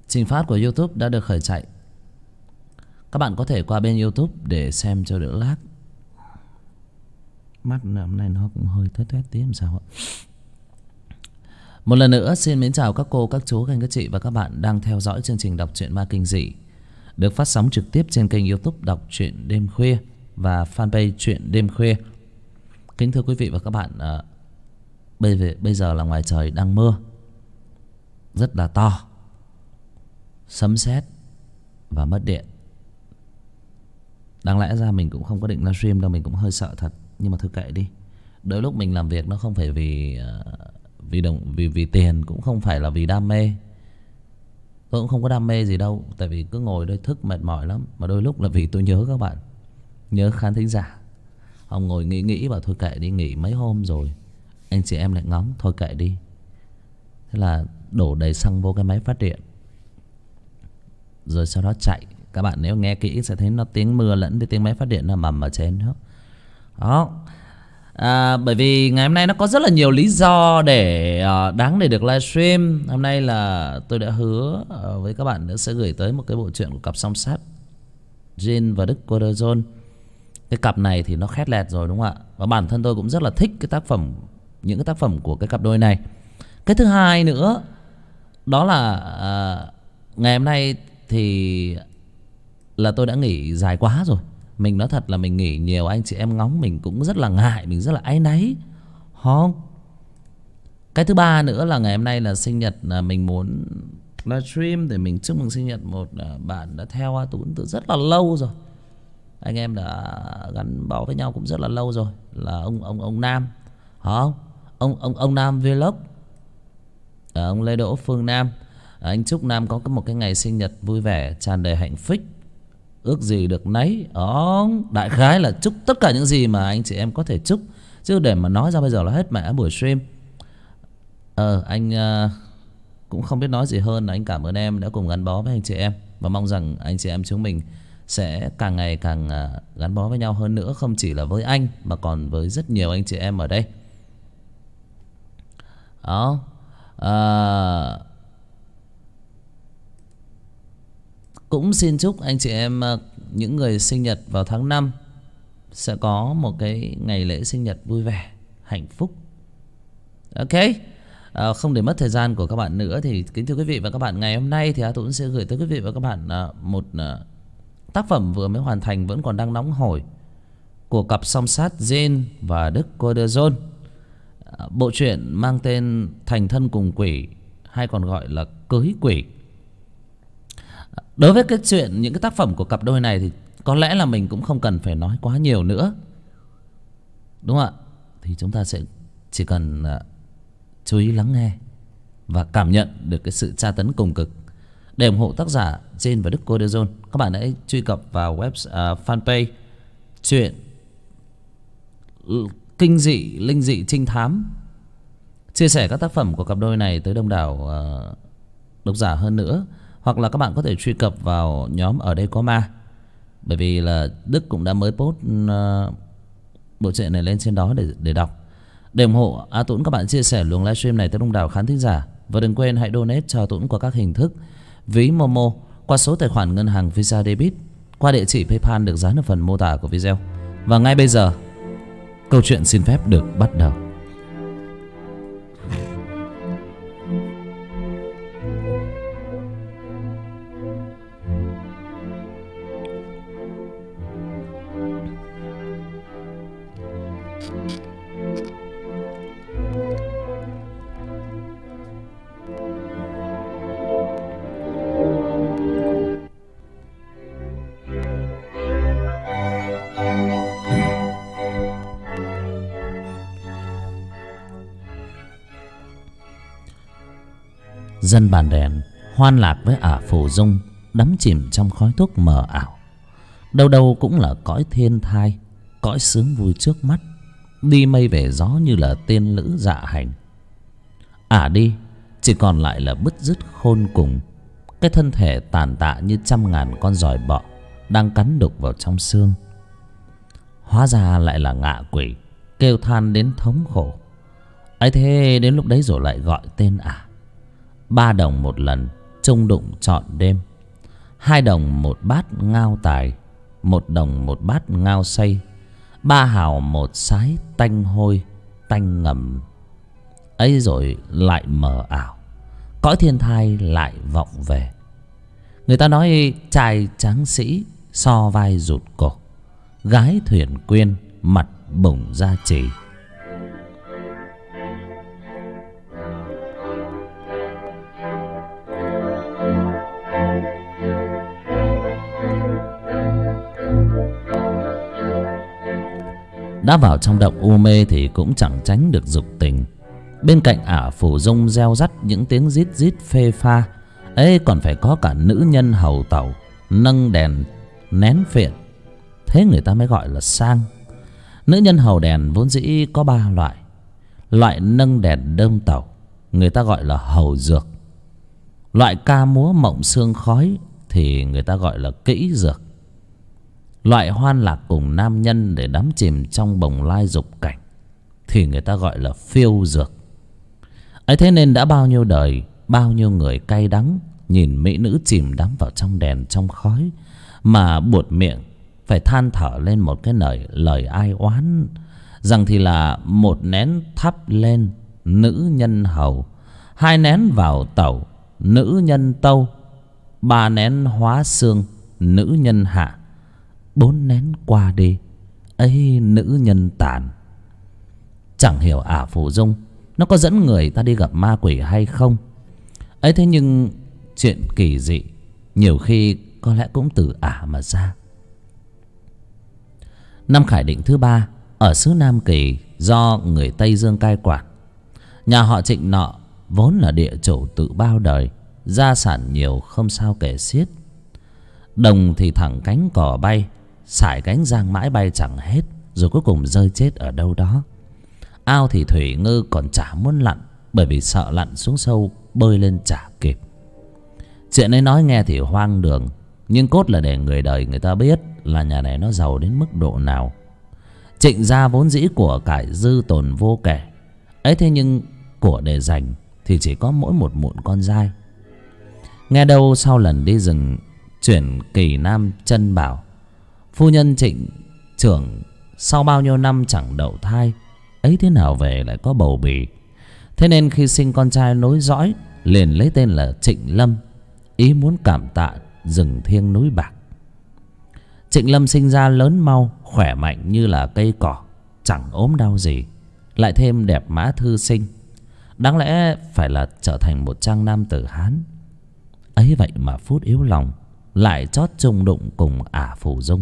Trình phát của YouTube đã được khởi chạy. Các bạn có thể qua bên YouTube để xem cho đỡ lag. Mắt hôm nay nó cũng hơi tuét tí làm sao ạ. Một lần nữa xin mến chào các cô, các chú, các anh, các chị và các bạn đang theo dõi chương trình đọc truyện ma kinh dị được phát sóng trực tiếp trên kênh YouTube Đọc Truyện Đêm Khuya và fanpage Truyện Đêm Khuya. Kính thưa quý vị và các bạn, bây giờ là ngoài trời đang mưa rất là to, sấm sét và mất điện. Đáng lẽ ra mình cũng không có định livestream đâu, mình cũng hơi sợ thật, nhưng mà thôi kệ đi. Đôi lúc mình làm việc nó không phải vì tiền, cũng không phải là vì đam mê. Tôi cũng không có đam mê gì đâu, tại vì cứ ngồi đây thức mệt mỏi lắm. Mà đôi lúc là vì tôi nhớ các bạn, nhớ khán thính giả. Ông ngồi nghĩ bảo thôi kệ đi, nghỉ mấy hôm rồi anh chị em lại ngóng, thôi kệ đi. Thế là đổ đầy xăng vô cái máy phát điện, rồi sau đó chạy. Các bạn nếu nghe kỹ sẽ thấy nó tiếng mưa lẫn với tiếng máy phát điện nó mầm ở trên đó. Bởi vì ngày hôm nay nó có rất là nhiều lý do để đáng để được livestream. Hôm nay là tôi đã hứa với các bạn nữa sẽ gửi tới một cái bộ truyện của cặp song sát Jin và Đức Corderson. Cái cặp này thì nó khét lẹt rồi đúng không ạ? Và bản thân tôi cũng rất là thích những cái tác phẩm của cái cặp đôi này. Cái thứ hai nữa đó là ngày hôm nay thì là tôi đã nghỉ dài quá rồi. Mình nói thật là mình nghỉ nhiều, anh chị em ngóng mình cũng rất là ngại, mình rất là áy náy. Không. Cái thứ ba nữa là ngày hôm nay là sinh nhật, là mình muốn livestream để mình chúc mừng sinh nhật một bạn đã theo A Tún từ rất là lâu rồi. Anh em đã gắn bó với nhau cũng rất là lâu rồi, là ông Nam. Không? Ông Nam Vlog. Ông Lê Đỗ Phương Nam. Anh chúc Nam có một cái ngày sinh nhật vui vẻ, tràn đầy hạnh phúc, ước gì được nấy. Đại khái là chúc tất cả những gì mà anh chị em có thể chúc, chứ để mà nói ra bây giờ là hết mẹ buổi stream. Anh cũng không biết nói gì hơn là anh cảm ơn em đã cùng gắn bó với anh chị em, và mong rằng anh chị em chúng mình sẽ càng ngày càng gắn bó với nhau hơn nữa, không chỉ là với anh mà còn với rất nhiều anh chị em ở đây. Đó. Cũng xin chúc anh chị em, những người sinh nhật vào tháng 5 sẽ có một cái ngày lễ sinh nhật vui vẻ, hạnh phúc. Ok. Không để mất thời gian của các bạn nữa thì kính thưa quý vị và các bạn, ngày hôm nay thì A Tún sẽ gửi tới quý vị và các bạn một tác phẩm vừa mới hoàn thành, vẫn còn đang nóng hổi, của cặp song sát Jin và Đức Corderson. Bộ truyện mang tên Thành Thân Cùng Quỷ, hay còn gọi là Cưới Quỷ. Đối với cái chuyện, những cái tác phẩm của cặp đôi này thì có lẽ là mình cũng không cần phải nói quá nhiều nữa, đúng không ạ? Thì chúng ta sẽ chỉ cần chú ý lắng nghe và cảm nhận được cái sự tra tấn cùng cực. Để ủng hộ tác giả Jin và Đức Corderson, các bạn hãy truy cập vào fanpage Truyện Kinh dị, Linh dị, Trinh thám, chia sẻ các tác phẩm của cặp đôi này tới đông đảo độc giả hơn nữa. Hoặc là các bạn có thể truy cập vào nhóm Ở Đây Có Ma, bởi vì là Đức cũng đã mới post bộ truyện này lên trên đó để đọc. Để ủng hộ A Tún, các bạn chia sẻ luồng livestream này tới đông đảo khán thính giả. Và đừng quên hãy donate cho A Tún qua các hình thức: ví Momo, qua số tài khoản ngân hàng Visa Debit, qua địa chỉ PayPal được dán ở phần mô tả của video. Và ngay bây giờ, câu chuyện xin phép được bắt đầu. Dân bản đèn hoan lạc với ả phù dung, đắm chìm trong khói thuốc mờ ảo. Đâu đâu cũng là cõi thiên thai, cõi sướng vui trước mắt, đi mây về gió như là tiên lữ dạ hành. Ả đi chỉ còn lại là bứt rứt khôn cùng, cái thân thể tàn tạ như trăm ngàn con giòi bọ đang cắn đục vào trong xương. Hóa ra lại là ngạ quỷ, kêu than đến thống khổ. Ấy thế đến lúc đấy rồi lại gọi tên ả. 3 đồng một lần, chung đụng trọn đêm. 2 đồng 1 bát ngao tài, 1 đồng 1 bát ngao xay, 3 hào 1 sái tanh hôi tanh ngầm. Ấy rồi lại mờ ảo, cõi thiên thai lại vọng về. Người ta nói trai tráng sĩ so vai rụt cổ, gái thuyền quyên mặt bủng da chỉ. Đã vào trong động u mê thì cũng chẳng tránh được dục tình. Bên cạnh Ả Phù Dung reo rắt những tiếng rít rít phê pha ấy còn phải có cả nữ nhân hầu tẩu nâng đèn nén phiện. Thế người ta mới gọi là sang. Nữ nhân hầu đèn vốn dĩ có 3 loại. Loại nâng đèn đơm tẩu người ta gọi là hầu dược. Loại ca múa mộng sương khói thì người ta gọi là kỹ dược. Loại hoan lạc cùng nam nhân để đắm chìm trong bồng lai dục cảnh thì người ta gọi là phiêu dược. Ấy thế nên đã bao nhiêu đời, bao nhiêu người cay đắng nhìn mỹ nữ chìm đắm vào trong đèn trong khói mà buột miệng phải than thở lên một cái lời ai oán rằng thì là 1 nén thắp lên nữ nhân hầu, 2 nén vào tẩu nữ nhân tâu, 3 nén hóa xương nữ nhân hạ, 4 nén qua đi ấy nữ nhân tàn. Chẳng hiểu Ả Phù Dung nó có dẫn người ta đi gặp ma quỷ hay không. Ấy thế nhưng chuyện kỳ dị nhiều khi có lẽ cũng từ Ả mà ra. Năm Khải Định thứ 3 ở xứ Nam Kỳ do người Tây Dương cai quản. Nhà họ Trịnh nọ vốn là địa chủ tự bao đời, gia sản nhiều không sao kể xiết. Đồng thì thẳng cánh cò bay, sải cánh giang mãi bay chẳng hết, rồi cuối cùng rơi chết ở đâu đó. Ao thì thủy ngư còn chả muốn lặn, bởi vì sợ lặn xuống sâu bơi lên chả kịp. Chuyện ấy nói nghe thì hoang đường, nhưng cốt là để người đời người ta biết là nhà này nó giàu đến mức độ nào. Trịnh gia vốn dĩ của cải dư tồn vô kể. Ấy thế nhưng của để dành thì chỉ có mỗi một mụn con dai. Nghe đâu sau lần đi rừng chuyển Kỳ Nam chân bảo phu nhân Trịnh trưởng sau bao nhiêu năm chẳng đậu thai, ấy thế nào về lại có bầu bì. Thế nên khi sinh con trai nối dõi liền lấy tên là Trịnh Lâm, ý muốn cảm tạ rừng thiêng núi bạc. Trịnh Lâm sinh ra lớn mau, khỏe mạnh như là cây cỏ, chẳng ốm đau gì, lại thêm đẹp mã thư sinh, đáng lẽ phải là trở thành một trang nam tử Hán. Ấy vậy mà phút yếu lòng lại chót chung đụng cùng Ả Phù Dung.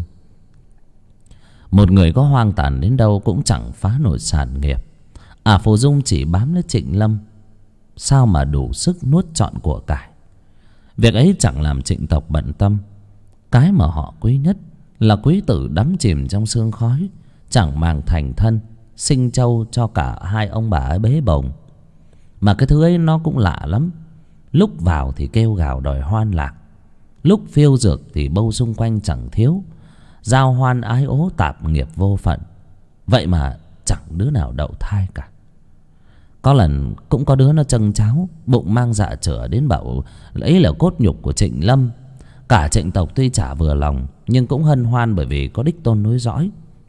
Một người có hoang tàn đến đâu cũng chẳng phá nổi sản nghiệp. Ả Phù Dung chỉ bám lấy Trịnh Lâm, sao mà đủ sức nuốt trọn của cải. Việc ấy chẳng làm Trịnh tộc bận tâm. Cái mà họ quý nhất là quý tử đắm chìm trong sương khói, chẳng màng thành thân, sinh trâu cho cả 2 ông bà ấy bế bồng. Mà cái thứ ấy nó cũng lạ lắm. Lúc vào thì kêu gào đòi hoan lạc, lúc phiêu dược thì bâu xung quanh chẳng thiếu, giao hoan ái ố tạp nghiệp vô phận. Vậy mà chẳng đứa nào đậu thai cả. Có lần cũng có đứa nó châng cháo, bụng mang dạ chửa đến bảo ấy là cốt nhục của Trịnh Lâm. Cả Trịnh tộc tuy chả vừa lòng, nhưng cũng hân hoan bởi vì có đích tôn nối dõi.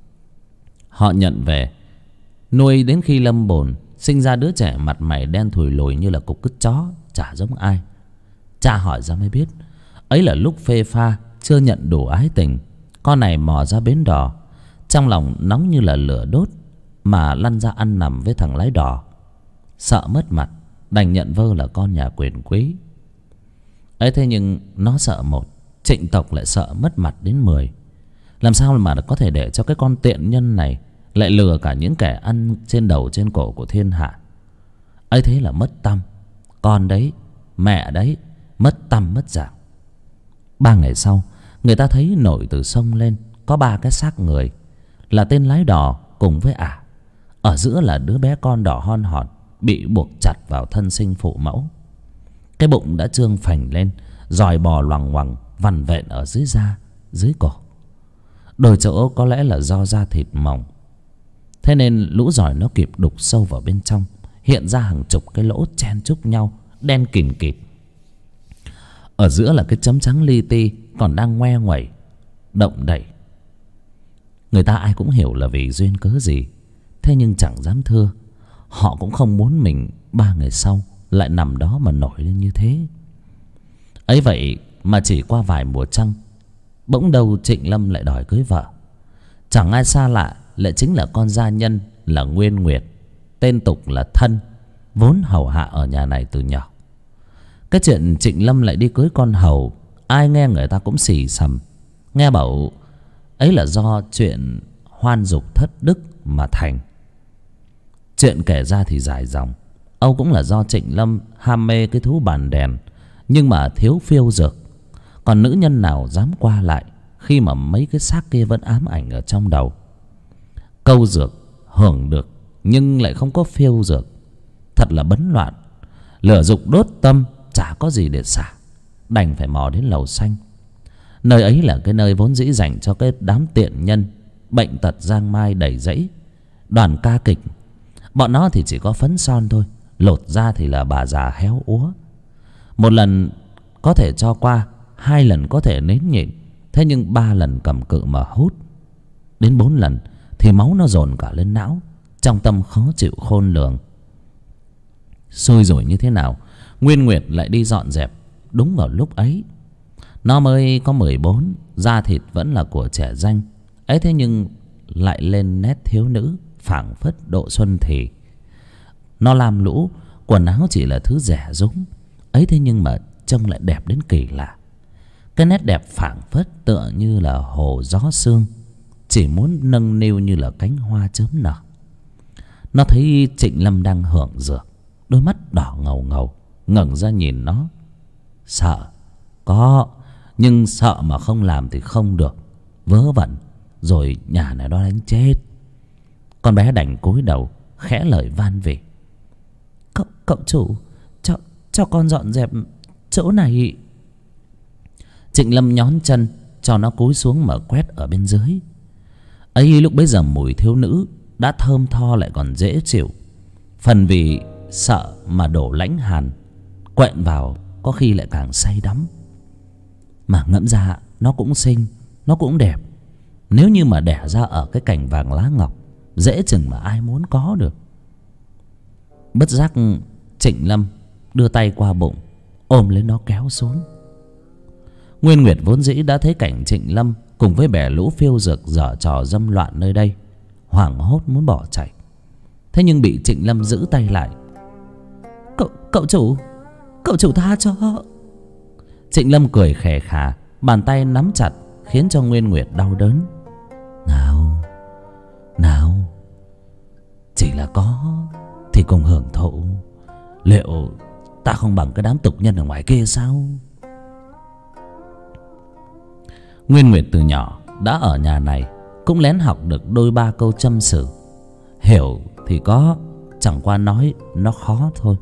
Họ nhận về nuôi đến khi lâm bồn, sinh ra đứa trẻ mặt mày đen thùi lùi như là cục cứt chó, chả giống ai. Cha hỏi ra mới biết, ấy là lúc phê pha chưa nhận đủ ái tình, con này mò ra bến đò, trong lòng nóng như là lửa đốt, mà lăn ra ăn nằm với thằng lái đò. Sợ mất mặt, đành nhận vơ là con nhà quyền quý. Ấy thế nhưng nó sợ một, Trịnh tộc lại sợ mất mặt đến 10. Làm sao mà có thể để cho cái con tiện nhân này lại lừa cả những kẻ ăn trên đầu trên cổ của thiên hạ. Ấy thế là mất tăm. Con đấy, mẹ đấy, mất tăm mất dạng. 3 ngày sau, người ta thấy nổi từ sông lên có 3 cái xác người, là tên lái đò cùng với Ả. Ở giữa là đứa bé con đỏ hon hòn, bị buộc chặt vào thân sinh phụ mẫu. Cái bụng đã trương phành lên, giòi bò loằng ngoằng vằn vện ở dưới da, dưới cổ. Đôi chỗ có lẽ là do da thịt mỏng, thế nên lũ giòi nó kịp đục sâu vào bên trong, hiện ra hàng chục cái lỗ chen chúc nhau, đen kìn kịt. Ở giữa là cái chấm trắng li ti còn đang ngoe nguẩy động đậy. Người ta ai cũng hiểu là vì duyên cớ gì, thế nhưng chẳng dám thưa. Họ cũng không muốn mình 3 ngày sau lại nằm đó mà nổi lên như thế. Ấy vậy mà chỉ qua vài mùa trăng, bỗng đâu Trịnh Lâm lại đòi cưới vợ. Chẳng ai xa lạ lại chính là con gia nhân là Nguyên Nguyệt, tên tục là Thân, vốn hầu hạ ở nhà này từ nhỏ. Cái chuyện Trịnh Lâm lại đi cưới con hầu, ai nghe người ta cũng xì xầm. Nghe bảo ấy là do chuyện hoan dục thất đức mà thành. Chuyện kể ra thì dài dòng. Âu cũng là do Trịnh Lâm ham mê cái thú bàn đèn, nhưng mà thiếu phiêu dược. Còn nữ nhân nào dám qua lại khi mà mấy cái xác kia vẫn ám ảnh ở trong đầu. Câu dược hưởng được nhưng lại không có phiêu dược, thật là bấn loạn. Lửa dục đốt tâm, chả có gì để xả, đành phải mò đến lầu xanh. Nơi ấy là cái nơi vốn dĩ dành cho cái đám tiện nhân bệnh tật giang mai đầy rẫy. Đoàn ca kịch, bọn nó thì chỉ có phấn son thôi, lột ra thì là bà già héo úa. Một lần có thể cho qua, 2 lần có thể nến nhịn, thế nhưng 3 lần cầm cự mà hút, đến 4 lần thì máu nó dồn cả lên não, trong tâm khó chịu khôn lường. Xui rủi như thế nào, Nguyên Nguyệt lại đi dọn dẹp đúng vào lúc ấy. Nó mới có 14, da thịt vẫn là của trẻ danh ấy, thế nhưng lại lên nét thiếu nữ, phảng phất độ xuân thì. Nó lam lũ, quần áo chỉ là thứ rẻ rúng ấy, thế nhưng mà trông lại đẹp đến kỳ lạ. Cái nét đẹp phảng phất tựa như là hồ gió sương, chỉ muốn nâng niu như là cánh hoa chớm nở. Nó thấy Trịnh Lâm đang hưởng dược, đôi mắt đỏ ngầu ngầu, ngẩng ra nhìn nó. Sợ có, nhưng sợ mà không làm thì không được, vớ vẩn rồi nhà này đó đánh chết. Con bé đành cúi đầu khẽ lời van vỉ. Cậu chủ, cho con dọn dẹp chỗ này. Trịnh Lâm nhón chân cho nó cúi xuống mở quét ở bên dưới. Ấy lúc bấy giờ mùi thiếu nữ đã thơm tho lại còn dễ chịu. Phần vì sợ mà đổ lãnh hàn, quện vào có khi lại càng say đắm. Mà ngẫm ra nó cũng xinh, nó cũng đẹp. Nếu như mà đẻ ra ở cái cành vàng lá ngọc, dễ chừng mà ai muốn có được. Bất giác Trịnh Lâm đưa tay qua bụng, ôm lấy nó kéo xuống. Nguyên Nguyệt vốn dĩ đã thấy cảnh Trịnh Lâm cùng với bè lũ phiêu dược giở trò dâm loạn nơi đây, hoảng hốt muốn bỏ chạy. Thế nhưng bị Trịnh Lâm giữ tay lại. Cậu chủ tha cho. Trịnh Lâm cười khè khà, bàn tay nắm chặt khiến cho Nguyên Nguyệt đau đớn. Nào, chỉ là có thì cùng hưởng thụ. Liệu ta không bằng cái đám tục nhân ở ngoài kia sao? Nguyên Nguyệt từ nhỏ đã ở nhà này, cũng lén học được đôi ba câu châm xử. Hiểu thì có, chẳng qua nói nó khó thôi.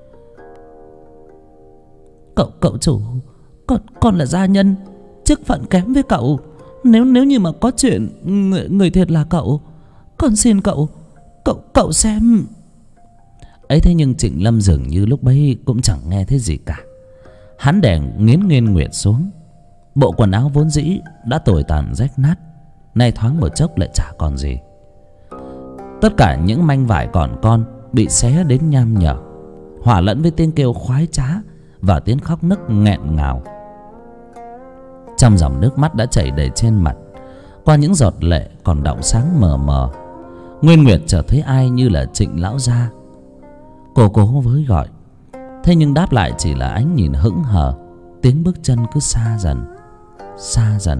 Cậu chủ, con là gia nhân, chức phận kém với cậu. Nếu như mà có chuyện người thiệt là cậu, con xin cậu xem. Ấy thế nhưng Trịnh Lâm dường như lúc bấy cũng chẳng nghe thấy gì cả. Hắn đè nghiến Nguyên Nguyệt xuống. Bộ quần áo vốn dĩ đã tồi tàn rách nát, nay thoáng một chốc lại chả còn gì. Tất cả những manh vải còn con bị xé đến nham nhở, hòa lẫn với tiếng kêu khoái trá và tiếng khóc nức nghẹn ngào. Trong dòng nước mắt đã chảy đầy trên mặt, qua những giọt lệ còn đọng sáng mờ mờ, Nguyên Nguyệt chợt thấy ai như là Trịnh lão gia. Cô cố với gọi, thế nhưng đáp lại chỉ là ánh nhìn hững hờ. Tiếng bước chân cứ xa dần, xa dần.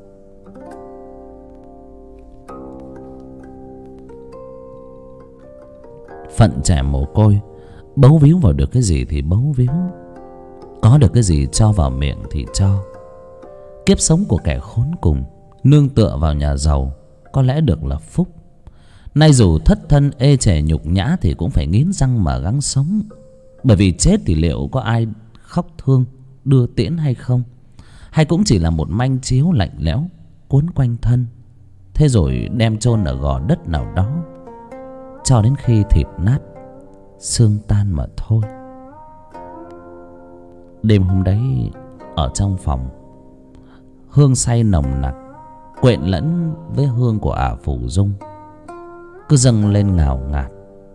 Phận trẻ mồ côi, bấu víu vào được cái gì thì bấu víu, có được cái gì cho vào miệng thì cho. Kiếp sống của kẻ khốn cùng, nương tựa vào nhà giàu, có lẽ được là phúc. Nay dù thất thân ê chề nhục nhã thì cũng phải nghiến răng mà gắng sống. Bởi vì chết thì liệu có ai khóc thương đưa tiễn hay không, hay cũng chỉ là một manh chiếu lạnh lẽo cuốn quanh thân, thế rồi đem chôn ở gò đất nào đó cho đến khi thịt nát xương tan mà thôi. Đêm hôm đấy ở trong phòng. Hương say nồng nặc quện lẫn với hương của ả Phủ Dung cứ dâng lên ngào ngạt.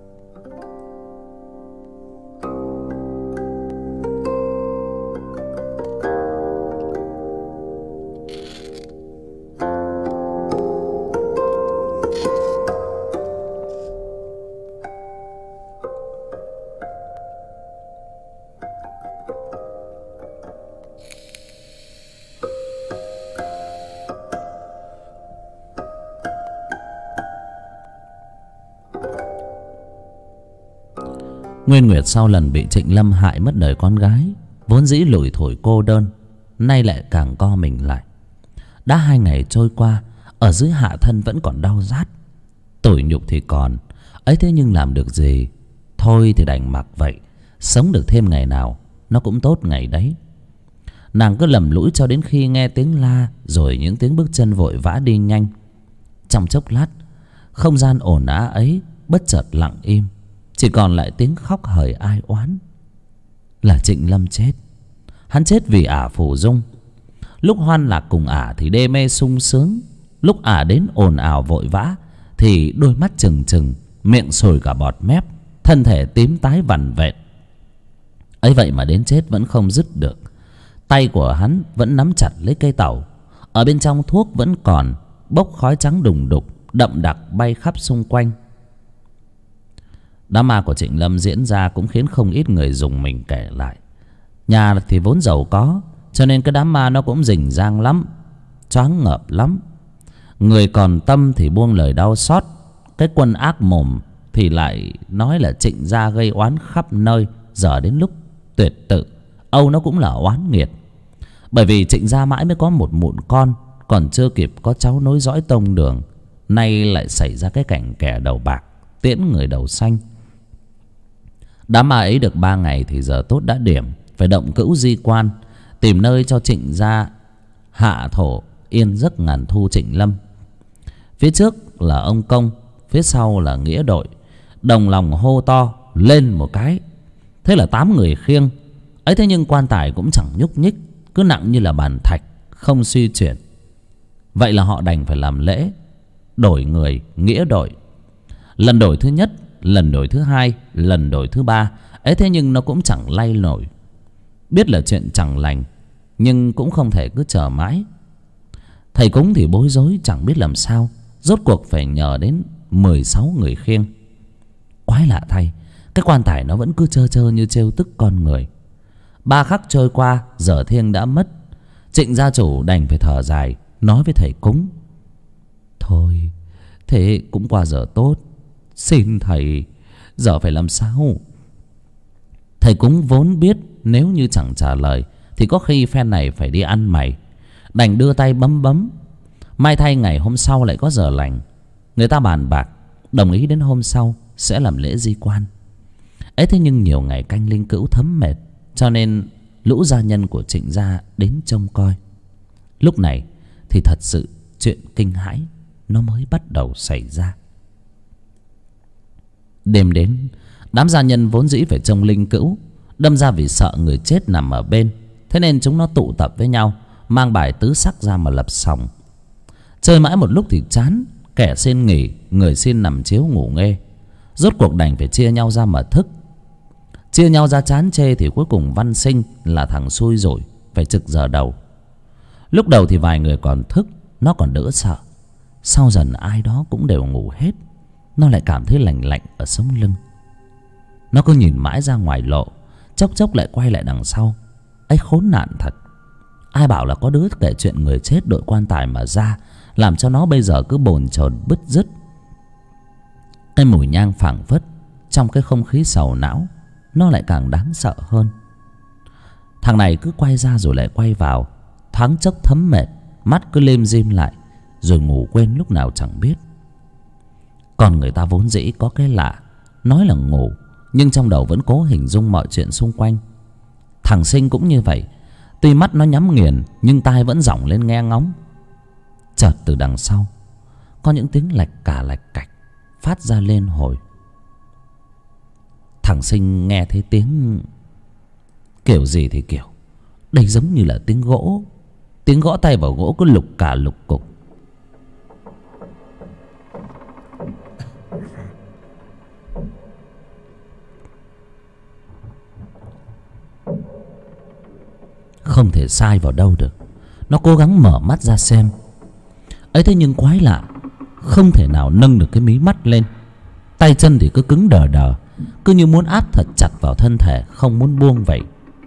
Nguyên Nguyệt sau lần bị Trịnh Lâm hại mất đời con gái, vốn dĩ lủi thủi cô đơn, nay lại càng co mình lại. Đã 2 ngày trôi qua, ở dưới hạ thân vẫn còn đau rát, tủi nhục thì còn ấy, thế nhưng làm được gì. Thôi thì đành mặc vậy, sống được thêm ngày nào nó cũng tốt ngày đấy. Nàng cứ lầm lũi cho đến khi nghe tiếng la, rồi những tiếng bước chân vội vã đi nhanh. Trong chốc lát, không gian ồn ào ấy bất chợt lặng im, chỉ còn lại tiếng khóc hời ai oán. Là Trịnh Lâm chết. Hắn chết vì ả Phủ Dung. Lúc hoan lạc cùng ả thì đê mê sung sướng, lúc ả đến ồn ào vội vã thì đôi mắt trừng trừng, miệng sùi cả bọt mép, thân thể tím tái vằn vện. ấy vậy mà đến chết vẫn không dứt được. Tay của hắn vẫn nắm chặt lấy cây tàu, ở bên trong thuốc vẫn còn bốc khói trắng đùng đục, đậm đặc bay khắp xung quanh. Đám ma của Trịnh Lâm diễn ra cũng khiến không ít người dùng mình kể lại. Nhà thì vốn giàu có, cho nên cái đám ma nó cũng rình rang lắm, choáng ngợp lắm. Người còn tâm thì buông lời đau xót, cái quân ác mồm thì lại nói là Trịnh gia gây oán khắp nơi. Giờ đến lúc tuyệt tự, âu nó cũng là oán nghiệt. Bởi vì Trịnh gia mãi mới có một mụn con, còn chưa kịp có cháu nối dõi tông đường, nay lại xảy ra cái cảnh kẻ đầu bạc tiễn người đầu xanh. Đám ma ấy được 3 ngày thì giờ tốt đã điểm, phải động cữu di quan, tìm nơi cho Trịnh gia hạ thổ yên giấc ngàn thu Trịnh Lâm. Phía trước là ông công, phía sau là nghĩa đội, đồng lòng hô to lên một cái. Thế là 8 người khiêng ấy, thế nhưng quan tài cũng chẳng nhúc nhích, cứ nặng như là bàn thạch, không suy chuyển. Vậy là họ đành phải làm lễ đổi người nghĩa đội. Lần đổi thứ nhất, lần đổi thứ hai, lần đổi thứ 3 ấy, thế nhưng nó cũng chẳng lay nổi. Biết là chuyện chẳng lành, nhưng cũng không thể cứ chờ mãi. Thầy cúng thì bối rối chẳng biết làm sao, rốt cuộc phải nhờ đến 16 người khiêng. Quái lạ thay, cái quan tài nó vẫn cứ trơ trơ như trêu tức con người. 3 khắc trôi qua, giờ thiêng đã mất. Trịnh gia chủ đành phải thở dài, nói với thầy cúng: thôi, thế cũng qua giờ tốt, xin thầy, giờ phải làm sao? Thầy cúng vốn biết nếu như chẳng trả lời thì có khi phen này phải đi ăn mày, đành đưa tay bấm bấm. May thay ngày hôm sau lại có giờ lành, người ta bàn bạc đồng ý đến hôm sau sẽ làm lễ di quan. ấy thế nhưng nhiều ngày canh linh cữu thấm mệt, cho nên lũ gia nhân của Trịnh gia đến trông coi. Lúc này thì thật sự chuyện kinh hãi nó mới bắt đầu xảy ra. Đêm đến, đám gia nhân vốn dĩ phải trông linh cữu, đâm ra vì sợ người chết nằm ở bên, thế nên chúng nó tụ tập với nhau, mang bài tứ sắc ra mà lập sòng. Chơi mãi một lúc thì chán, kẻ xin nghỉ, người xin nằm chiếu ngủ nghê. Rốt cuộc đành phải chia nhau ra mà thức. Chia nhau ra chán chê thì cuối cùng Văn Sinh là thằng xui rủi, phải trực giờ đầu. Lúc đầu thì vài người còn thức, nó còn đỡ sợ. Sau dần ai đó cũng đều ngủ hết, nó lại cảm thấy lành lạnh ở sống lưng. Nó cứ nhìn mãi ra ngoài lộ, chốc chốc lại quay lại đằng sau. Ấy khốn nạn thật, ai bảo là có đứa kể chuyện người chết đội quan tài mà ra, làm cho nó bây giờ cứ bồn chồn bứt rứt. Cái mùi nhang phảng phất trong cái không khí sầu não, nó lại càng đáng sợ hơn. Thằng này cứ quay ra rồi lại quay vào, thoáng chốc thấm mệt, mắt cứ lim dim lại, rồi ngủ quên lúc nào chẳng biết. Còn người ta vốn dĩ có cái lạ, nói là ngủ nhưng trong đầu vẫn cố hình dung mọi chuyện xung quanh. Thằng Sinh cũng như vậy, tuy mắt nó nhắm nghiền nhưng tai vẫn dỏng lên nghe ngóng. Chợt từ đằng sau có những tiếng lạch cả lạch cạch phát ra lên hồi. Thằng Sinh nghe thấy tiếng kiểu gì thì kiểu, Đây giống như là tiếng gỗ. Tiếng gõ tay vào gỗ cứ lục cả lục cục. Không thể sai vào đâu được. Nó cố gắng mở mắt ra xem. ấy thế nhưng quái lạ, không thể nào nâng được cái mí mắt lên. Tay chân thì cứ cứng đờ đờ, cứ như muốn áp thật chặt vào thân thể, không muốn buông vậy.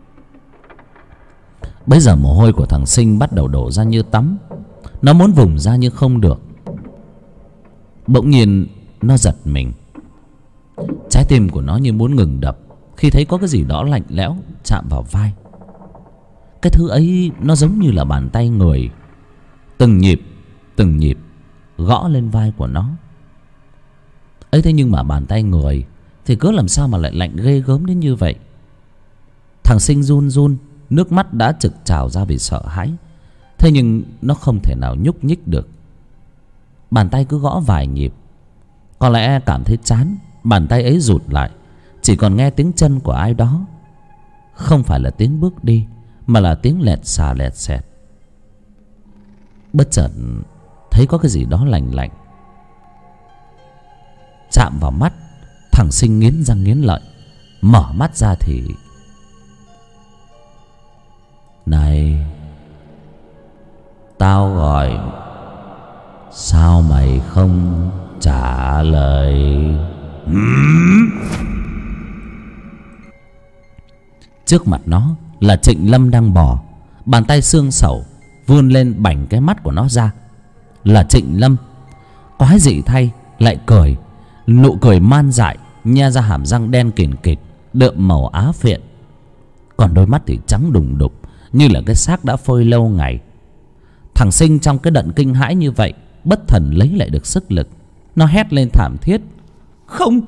Bây giờ mồ hôi của thằng Sinh bắt đầu đổ ra như tắm. Nó muốn vùng ra nhưng không được. Bỗng nhiên nó giật mình. Trái tim của nó như muốn ngừng đập khi thấy có cái gì đó lạnh lẽo chạm vào vai. Cái thứ ấy nó giống như là bàn tay người, từng nhịp gõ lên vai của nó. ấy thế nhưng mà bàn tay người thì cứ làm sao mà lại lạnh ghê gớm đến như vậy. Thằng Sinh run run, nước mắt đã trực trào ra vì sợ hãi. Thế nhưng nó không thể nào nhúc nhích được. Bàn tay cứ gõ vài nhịp. Có lẽ cảm thấy chán, bàn tay ấy rụt lại. Chỉ còn nghe tiếng chân của ai đó. Không phải là tiếng bước đi, mà là tiếng lẹt xà lẹt xẹt. Bất chợt thấy có cái gì đó lành lạnh chạm vào mắt. Thằng Sinh nghiến răng nghiến lợi, mở mắt ra thì này, tao gọi sao mày không trả lời? Trước mặt nó là Trịnh Lâm đang bò. Bàn tay xương sẩu vươn lên bảnh cái mắt của nó ra. Là Trịnh Lâm. Quái dị thay lại cười, nụ cười man dại, nhe ra hàm răng đen kìn kịt đượm màu á phiện. Còn đôi mắt thì trắng đùng đục như là cái xác đã phơi lâu ngày. Thằng Sinh trong cái đận kinh hãi như vậy bất thần lấy lại được sức lực. Nó hét lên thảm thiết: Không!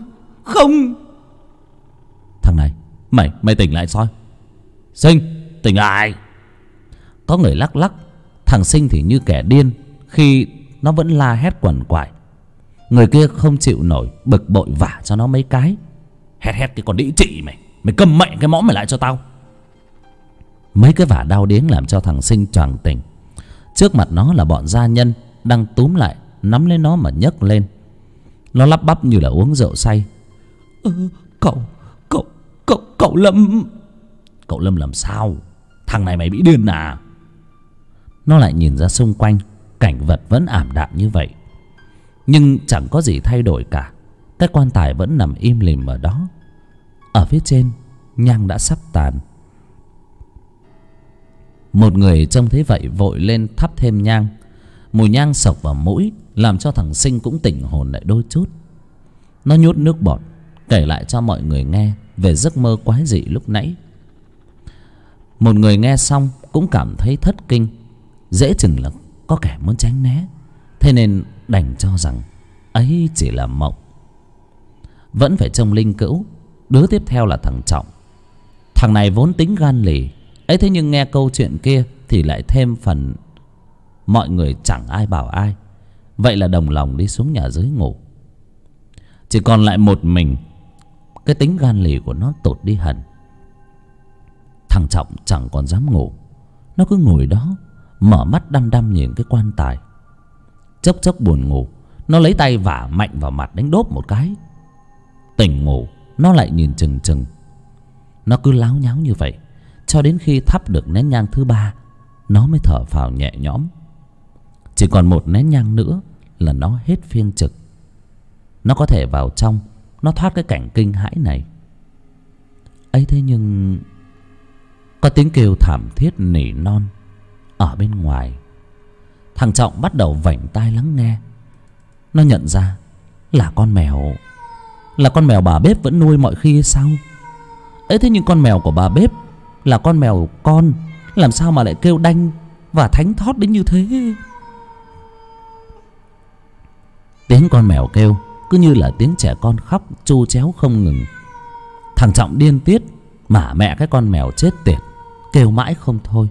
Thằng này, mày tỉnh lại sao? Sinh, tỉnh lại! Có người lắc lắc. Thằng Sinh thì như kẻ điên khi nó vẫn la hét quằn quại. Người kia không chịu nổi, bực bội vả cho nó mấy cái. Hét cái con đĩ chị mày! Mày câm mẹ cái mõm mày lại cho tao! Mấy cái vả đau điếng làm cho thằng Sinh choàng tỉnh. Trước mặt nó là bọn gia nhân đang túm lại nắm lấy nó mà nhấc lên. Nó lắp bắp như là uống rượu say. Cậu Lâm! Cậu Lâm làm sao? Thằng này mày bị điên à? Nó lại nhìn ra xung quanh, cảnh vật vẫn ảm đạm như vậy, nhưng chẳng có gì thay đổi cả. Cái quan tài vẫn nằm im lìm ở đó. Ở phía trên nhang đã sắp tàn. Một người trông thấy vậy vội lên thắp thêm nhang. Mùi nhang sộc vào mũi làm cho thằng Sinh cũng tỉnh hồn lại đôi chút. Nó nhốt nước bọt kể lại cho mọi người nghe về giấc mơ quái dị lúc nãy. Một người nghe xong cũng cảm thấy thất kinh, dễ chừng là có kẻ muốn tránh né, thế nên đành cho rằng ấy chỉ là mộng. Vẫn phải trông linh cữu. Đứa tiếp theo là thằng Trọng. Thằng này vốn tính gan lì, ấy thế nhưng nghe câu chuyện kia thì lại thêm phần mọi người chẳng ai bảo ai. Vậy là đồng lòng đi xuống nhà dưới ngủ. Chỉ còn lại một mình. Cái tính gan lì của nó tụt đi hẳn. Thằng Trọng chẳng còn dám ngủ. Nó cứ ngồi đó mở mắt đăm đăm nhìn cái quan tài. Chốc chốc buồn ngủ, nó lấy tay vả mạnh vào mặt đánh đốp một cái. Tỉnh ngủ, nó lại nhìn chừng chừng. Nó cứ láo nháo như vậy cho đến khi thắp được nén nhang thứ 3, nó mới thở phào nhẹ nhõm. Chỉ còn một nén nhang nữa là nó hết phiên trực. Nó có thể vào trong, nó thoát cái cảnh kinh hãi này. ấy thế nhưng có tiếng kêu thảm thiết nỉ non ở bên ngoài. Thằng Trọng bắt đầu vảnh tai lắng nghe. Nó nhận ra là con mèo. Là con mèo bà bếp vẫn nuôi mọi khi hay sao? ấy thế nhưng con mèo của bà bếp là con mèo con, làm sao mà lại kêu đanh và thánh thót đến như thế? Tiếng con mèo kêu cứ như là tiếng trẻ con khóc chu chéo không ngừng. Thằng Trọng điên tiết, mà mẹ cái con mèo chết tiệt, kêu mãi không thôi.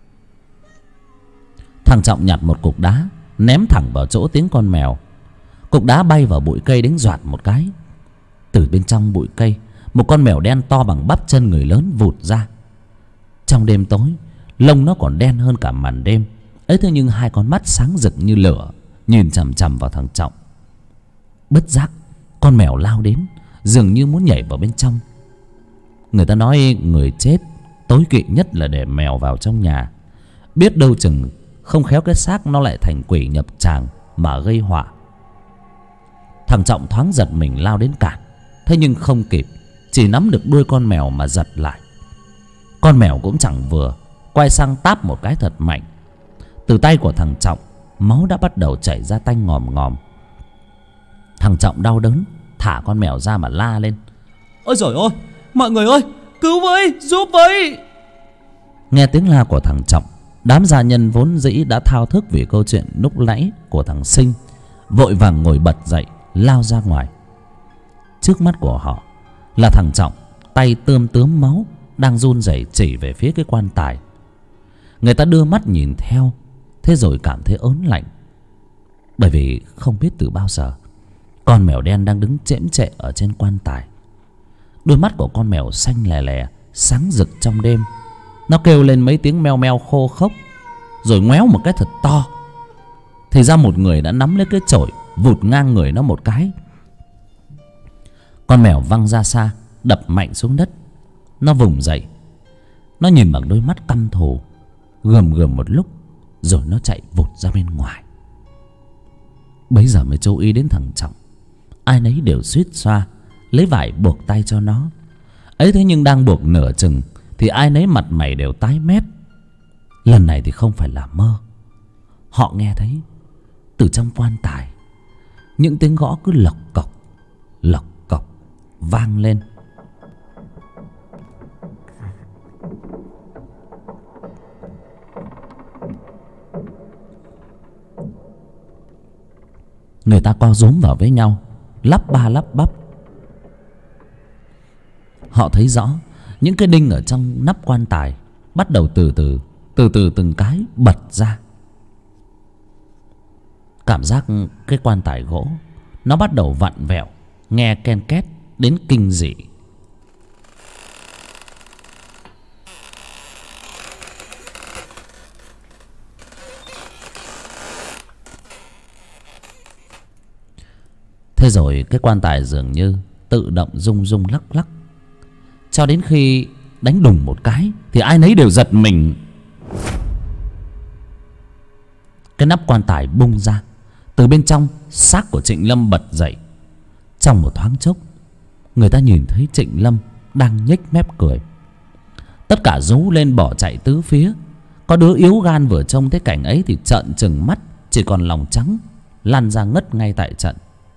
Thằng Trọng nhặt một cục đá ném thẳng vào chỗ tiếng con mèo. Cục đá bay vào bụi cây đánh doạt một cái. Từ bên trong bụi cây, một con mèo đen to bằng bắp chân người lớn vụt ra. Trong đêm tối, lông nó còn đen hơn cả màn đêm ấy, thế nhưng hai con mắt sáng rực như lửa, nhìn chằm chằm vào thằng Trọng. Bất giác con mèo lao đến, dường như muốn nhảy vào bên trong. Người ta nói người chết tối kỵ nhất là để mèo vào trong nhà. Biết đâu chừng không khéo cái xác nó lại thành quỷ nhập tràng mà gây họa. Thằng Trọng thoáng giật mình lao đến cản, thế nhưng không kịp, chỉ nắm được đuôi con mèo mà giật lại. Con mèo cũng chẳng vừa, quay sang táp một cái thật mạnh. Từ tay của thằng Trọng, máu đã bắt đầu chảy ra tanh ngòm ngòm. Thằng Trọng đau đớn thả con mèo ra mà la lên: "Ôi giời ơi, mọi người ơi, cứu với, giúp với!" Nghe tiếng la của thằng Trọng, đám gia nhân vốn dĩ đã thao thức vì câu chuyện lúc nãy của thằng Sinh vội vàng ngồi bật dậy, lao ra ngoài. Trước mắt của họ là thằng Trọng, tay tươm tướm máu, đang run rẩy chỉ về phía cái quan tài. Người ta đưa mắt nhìn theo, thế rồi cảm thấy ớn lạnh. Bởi vì không biết từ bao giờ con mèo đen đang đứng chễm chệ ở trên quan tài. Đôi mắt của con mèo xanh lè lè, sáng rực trong đêm. Nó kêu lên mấy tiếng meo meo khô khốc, rồi ngoéo một cái thật to. Thì ra một người đã nắm lấy cái chổi, vụt ngang người nó một cái. Con mèo văng ra xa, đập mạnh xuống đất. Nó vùng dậy, nó nhìn bằng đôi mắt căm thù, gườm gườm một lúc, rồi nó chạy vụt ra bên ngoài. Bấy giờ mới chú ý đến thằng Trọng. Ai nấy đều suýt xoa lấy vải buộc tay cho nó ấy, thế nhưng đang buộc nửa chừng thì ai nấy mặt mày đều tái mét. Lần này thì không phải là mơ. Họ nghe thấy từ trong quan tài những tiếng gõ cứ lộc cộc vang lên. Người ta co rúm vào với nhau, lắp ba lắp bắp. Họ thấy rõ những cái đinh ở trong nắp quan tài bắt đầu từ từ từng cái bật ra. Cảm giác cái quan tài gỗ nó bắt đầu vặn vẹo, nghe ken két đến kinh dị. Thế rồi cái quan tài dường như tự động rung rung lắc lắc, cho đến khi đánh đùng một cái thì ai nấy đều giật mình. Cái nắp quan tài bung ra, từ bên trong xác của Trịnh Lâm bật dậy. Trong một thoáng chốc, người ta nhìn thấy Trịnh Lâm đang nhếch mép cười. Tất cả rú lên bỏ chạy tứ phía. Có đứa yếu gan vừa trông thấy cảnh ấy thì trợn trừng mắt, chỉ còn lòng trắng, lăn ra ngất ngay tại trận.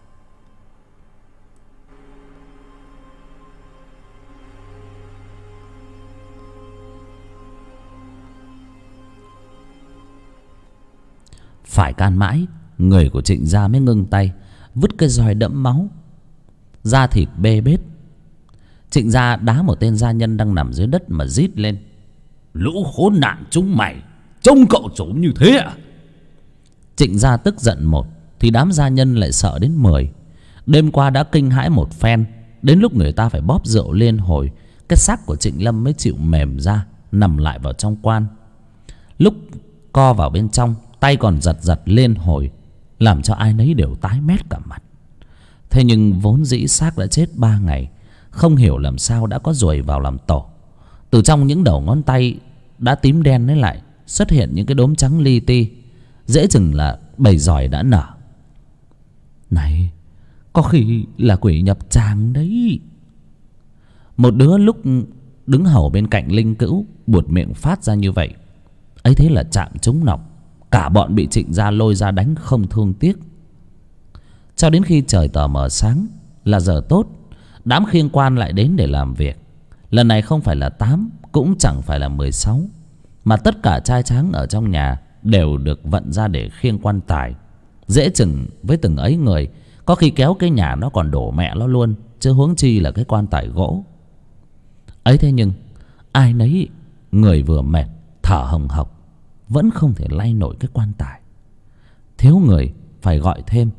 Phải can mãi, người của Trịnh gia mới ngưng tay, vứt cái roi đẫm máu, da thịt bê bết. Trịnh gia đá một tên gia nhân đang nằm dưới đất mà rít lên: "Lũ khốn nạn chúng mày, trông cậu chủ như thế à?" Trịnh gia tức giận một thì đám gia nhân lại sợ đến 10. Đêm qua đã kinh hãi một phen, đến lúc người ta phải bóp rượu liên hồi, cái xác của Trịnh Lâm mới chịu mềm ra, nằm lại vào trong quan. Lúc co vào bên trong, tay còn giật giật liên hồi, làm cho ai nấy đều tái mét cả mặt. Thế nhưng vốn dĩ xác đã chết 3 ngày, không hiểu làm sao đã có ruồi vào làm tổ. Từ trong những đầu ngón tay đã tím đen ấy lại xuất hiện những cái đốm trắng li ti, dễ chừng là bầy giòi đã nở. Này, có khi là quỷ nhập tràng đấy. Một đứa lúc đứng hầu bên cạnh linh cữu buột miệng phát ra như vậy. Ấy thế là chạm trúng nọc, cả bọn bị Trịnh gia lôi ra đánh không thương tiếc. Cho đến khi trời tờ mờ sáng là giờ tốt, đám khiêng quan lại đến để làm việc. Lần này không phải là 8, cũng chẳng phải là 16, mà tất cả trai tráng ở trong nhà đều được vận ra để khiêng quan tài. Dễ chừng với từng ấy người, có khi kéo cái nhà nó còn đổ mẹ nó luôn, chứ huống chi là cái quan tài gỗ. Ấy thế nhưng ai nấy người vừa mệt thở hồng hộc, vẫn không thể lay nổi cái quan tài. Thiếu người phải gọi thêm,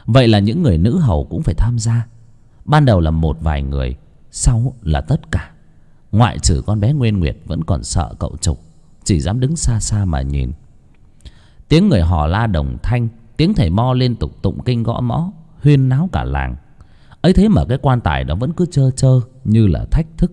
Vậy là những người nữ hầu cũng phải tham gia. Ban đầu là một vài người, sau là tất cả. Ngoại trừ con bé Nguyên Nguyệt vẫn còn sợ cậu chủ, chỉ dám đứng xa xa mà nhìn. Tiếng người hò la đồng thanh, tiếng thầy mo liên tục tụng kinh gõ mõ, huyên náo cả làng. Ấy thế mà cái quan tài đó vẫn cứ trơ trơ như là thách thức.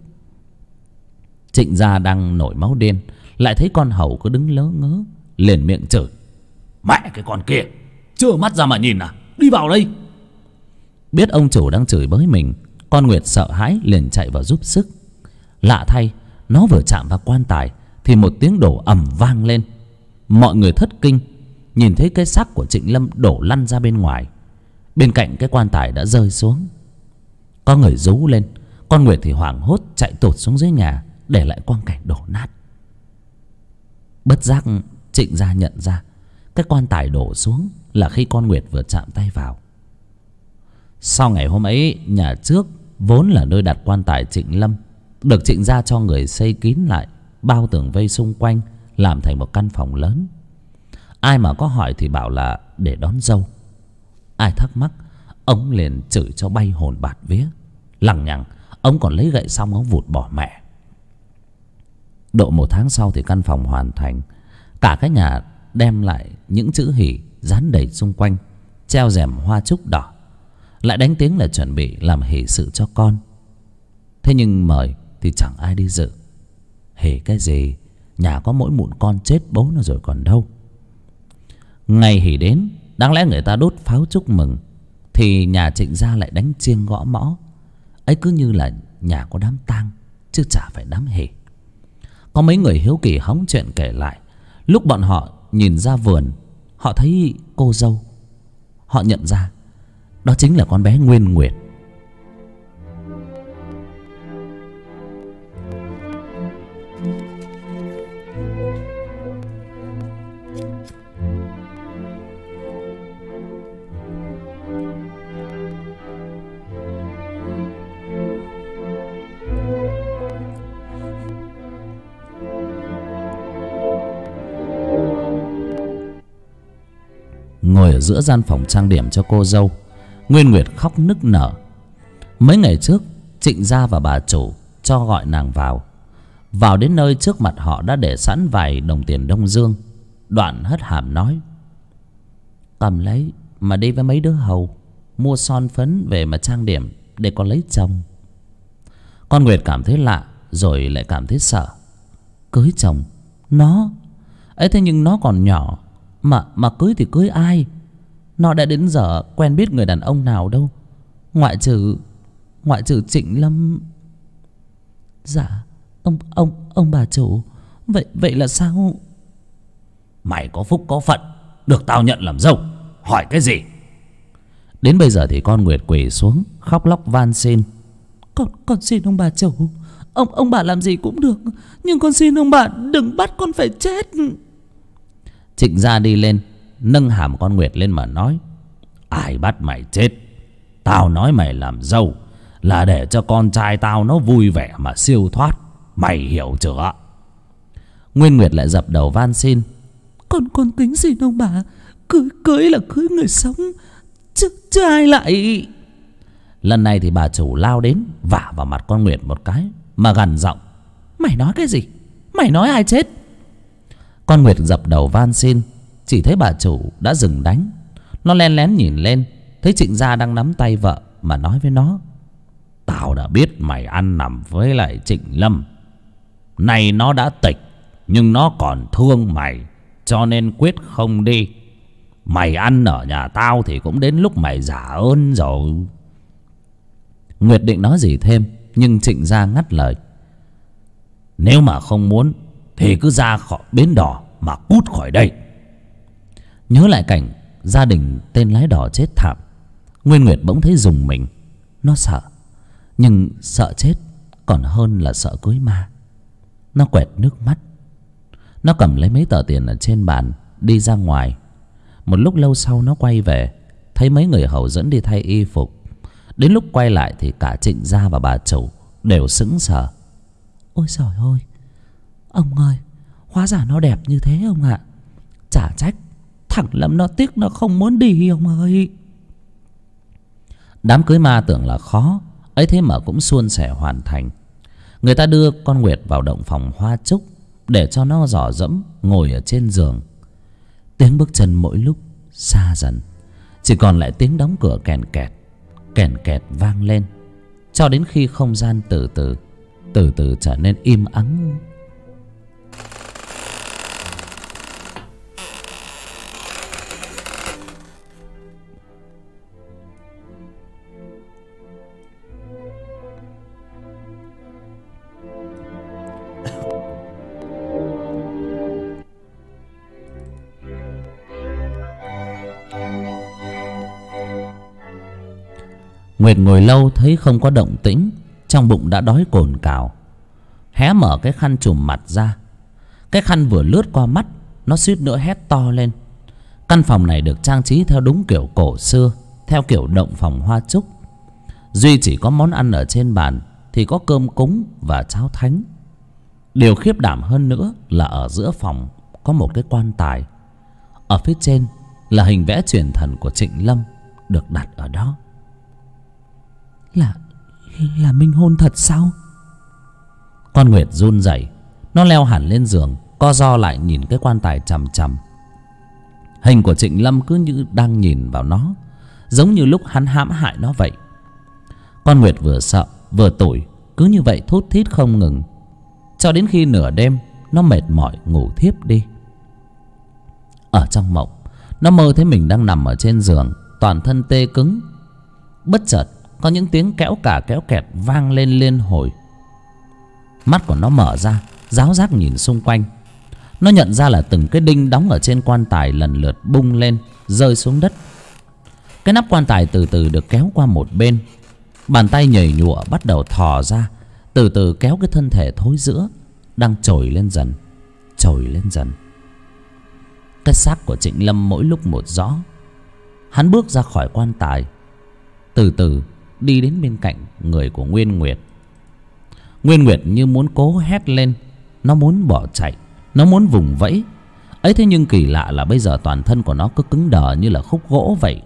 Trịnh gia đang nổi máu điên, lại thấy con hầu cứ đứng lớ ngớ, liền miệng chửi: "Mẹ cái con kia, trơ mắt ra mà nhìn à, đi vào đây!" Biết ông chủ đang chửi bới mình, con Nguyệt sợ hãi liền chạy vào giúp sức. Lạ thay, nó vừa chạm vào quan tài thì một tiếng đổ ầm vang lên. Mọi người thất kinh, nhìn thấy cái xác của Trịnh Lâm đổ lăn ra bên ngoài. Bên cạnh cái quan tài đã rơi xuống. Có người rú lên, con Nguyệt thì hoảng hốt chạy tụt xuống dưới nhà, để lại quang cảnh đổ nát. Bất giác Trịnh gia nhận ra cái quan tài đổ xuống là khi con Nguyệt vừa chạm tay vào. Sau ngày hôm ấy, nhà trước vốn là nơi đặt quan tài Trịnh Lâm được Trịnh gia cho người xây kín lại, bao tường vây xung quanh, làm thành một căn phòng lớn. Ai mà có hỏi thì bảo là để đón dâu. Ai thắc mắc, ông liền chửi cho bay hồn bạt vía. Lằng nhằng ông còn lấy gậy xong ông vụt bỏ mẹ. Độ 1 tháng sau thì căn phòng hoàn thành. Cả cái nhà đem lại những chữ hỉ dán đầy xung quanh, treo rèm hoa trúc đỏ, lại đánh tiếng là chuẩn bị làm hỷ sự cho con. Thế nhưng mời thì chẳng ai đi dự. Hỉ cái gì, nhà có mỗi mụn con chết bố nó rồi còn đâu. Ngày hỉ đến, đáng lẽ người ta đốt pháo chúc mừng, thì nhà Trịnh gia lại đánh chiêng gõ mõ. Ấy cứ như là nhà có đám tang, chứ chả phải đám hỉ. Có mấy người hiếu kỳ hóng chuyện kể lại, lúc bọn họ nhìn ra vườn, họ thấy cô dâu. Họ nhận ra đó chính là con bé Nguyên Nguyệt. Ngồi ở giữa gian phòng trang điểm cho cô dâu, Nguyên Nguyệt khóc nức nở. Mấy ngày trước Trịnh gia và bà chủ cho gọi nàng vào. Vào đến nơi, trước mặt họ đã để sẵn vài đồng tiền Đông Dương. Đoạn hất hàm nói: "Cầm lấy mà đi với mấy đứa hầu, mua son phấn về mà trang điểm để con lấy chồng." Con Nguyệt cảm thấy lạ, rồi lại cảm thấy sợ. Cưới chồng nó ấy, thế nhưng nó còn nhỏ, mà cưới thì cưới ai? Nó đã đến giờ quen biết người đàn ông nào đâu, ngoại trừ Trịnh Lâm. Dạ, ông bà chủ, vậy là sao? Mày có phúc có phận, được tao nhận làm dâu, hỏi cái gì? Đến bây giờ thì con Nguyệt quỳ xuống khóc lóc van xin: Con xin ông bà chủ, ông bà làm gì cũng được, nhưng con xin ông bà đừng bắt con phải chết. Trịnh gia đi lên, nâng hàm con Nguyệt lên mà nói: Ai bắt mày chết? Tao nói mày làm dâu là để cho con trai tao nó vui vẻ mà siêu thoát, mày hiểu chưa? Nguyên Nguyệt lại dập đầu van xin: Con kính xin ông bà, cưới là cưới người sống, chứ ai lại. Lần này thì bà chủ lao đến vả vào mặt con Nguyệt một cái mà gằn giọng: Mày nói cái gì? Mày nói ai chết? Con Nguyệt dập đầu van xin. Chỉ thấy bà chủ đã dừng đánh. Nó len lén nhìn lên, thấy Trịnh gia đang nắm tay vợ mà nói với nó: Tao đã biết mày ăn nằm với lại Trịnh Lâm. Này nó đã tịch, nhưng nó còn thương mày, cho nên quyết không đi. Mày ăn ở nhà tao thì cũng đến lúc mày trả ơn rồi. Nguyệt định nói gì thêm, nhưng Trịnh gia ngắt lời: Nếu mà không muốn thì cứ ra khỏi bến đò mà cút khỏi đây. Nhớ lại cảnh gia đình tên lái đò chết thảm, Nguyên Nguyệt bỗng thấy rùng mình. Nó sợ, nhưng sợ chết còn hơn là sợ cưới ma. Nó quẹt nước mắt. Nó cầm lấy mấy tờ tiền ở trên bàn, đi ra ngoài. Một lúc lâu sau nó quay về, thấy mấy người hầu dẫn đi thay y phục. Đến lúc quay lại thì cả Trịnh gia và bà chủ đều sững sờ. Ôi trời ơi, ông ơi, hóa ra nó đẹp như thế ông ạ. Chả trách thằng Lâm nó tiếc nó không muốn đi ông ơi. Đám cưới ma tưởng là khó, ấy thế mà cũng suôn sẻ hoàn thành. Người ta đưa con Nguyệt vào động phòng hoa trúc để cho nó dò dẫm ngồi ở trên giường. Tiếng bước chân mỗi lúc xa dần, chỉ còn lại tiếng đóng cửa kèn kẹt vang lên, cho đến khi không gian từ từ trở nên im ắng. Nguyệt ngồi lâu thấy không có động tĩnh, trong bụng đã đói cồn cào. Hé mở cái khăn trùm mặt ra. Cái khăn vừa lướt qua mắt, nó suýt nữa hét to lên. Căn phòng này được trang trí theo đúng kiểu cổ xưa, theo kiểu động phòng hoa trúc. Duy chỉ có món ăn ở trên bàn thì có cơm cúng và cháo thánh. Điều khiếp đảm hơn nữa là ở giữa phòng có một cái quan tài. Ở phía trên là hình vẽ truyền thần của Trịnh Lâm được đặt ở đó. Là minh hôn thật sao? Con Nguyệt run rẩy, nó leo hẳn lên giường, co ro lại nhìn cái quan tài chằm chằm. Hình của Trịnh Lâm cứ như đang nhìn vào nó, giống như lúc hắn hãm hại nó vậy. Con Nguyệt vừa sợ vừa tủi, cứ như vậy thút thít không ngừng, cho đến khi nửa đêm nó mệt mỏi ngủ thiếp đi. Ở trong mộng, nó mơ thấy mình đang nằm ở trên giường, toàn thân tê cứng. Bất chợt có những tiếng kéo cả kéo kẹt vang lên liên hồi. Mắt của nó mở ra, ráo rác nhìn xung quanh. Nó nhận ra là từng cái đinh đóng ở trên quan tài lần lượt bung lên, rơi xuống đất. Cái nắp quan tài từ từ được kéo qua một bên. Bàn tay nhầy nhụa bắt đầu thò ra, từ từ kéo cái thân thể thối rữa đang trồi lên dần, trồi lên dần. Cái xác của Trịnh Lâm mỗi lúc một rõ. Hắn bước ra khỏi quan tài, từ từ đi đến bên cạnh người của Nguyên Nguyệt. Nguyên Nguyệt như muốn cố hét lên, nó muốn bỏ chạy, nó muốn vùng vẫy. Ấy thế nhưng kỳ lạ là bây giờ toàn thân của nó cứ cứng đờ như là khúc gỗ vậy.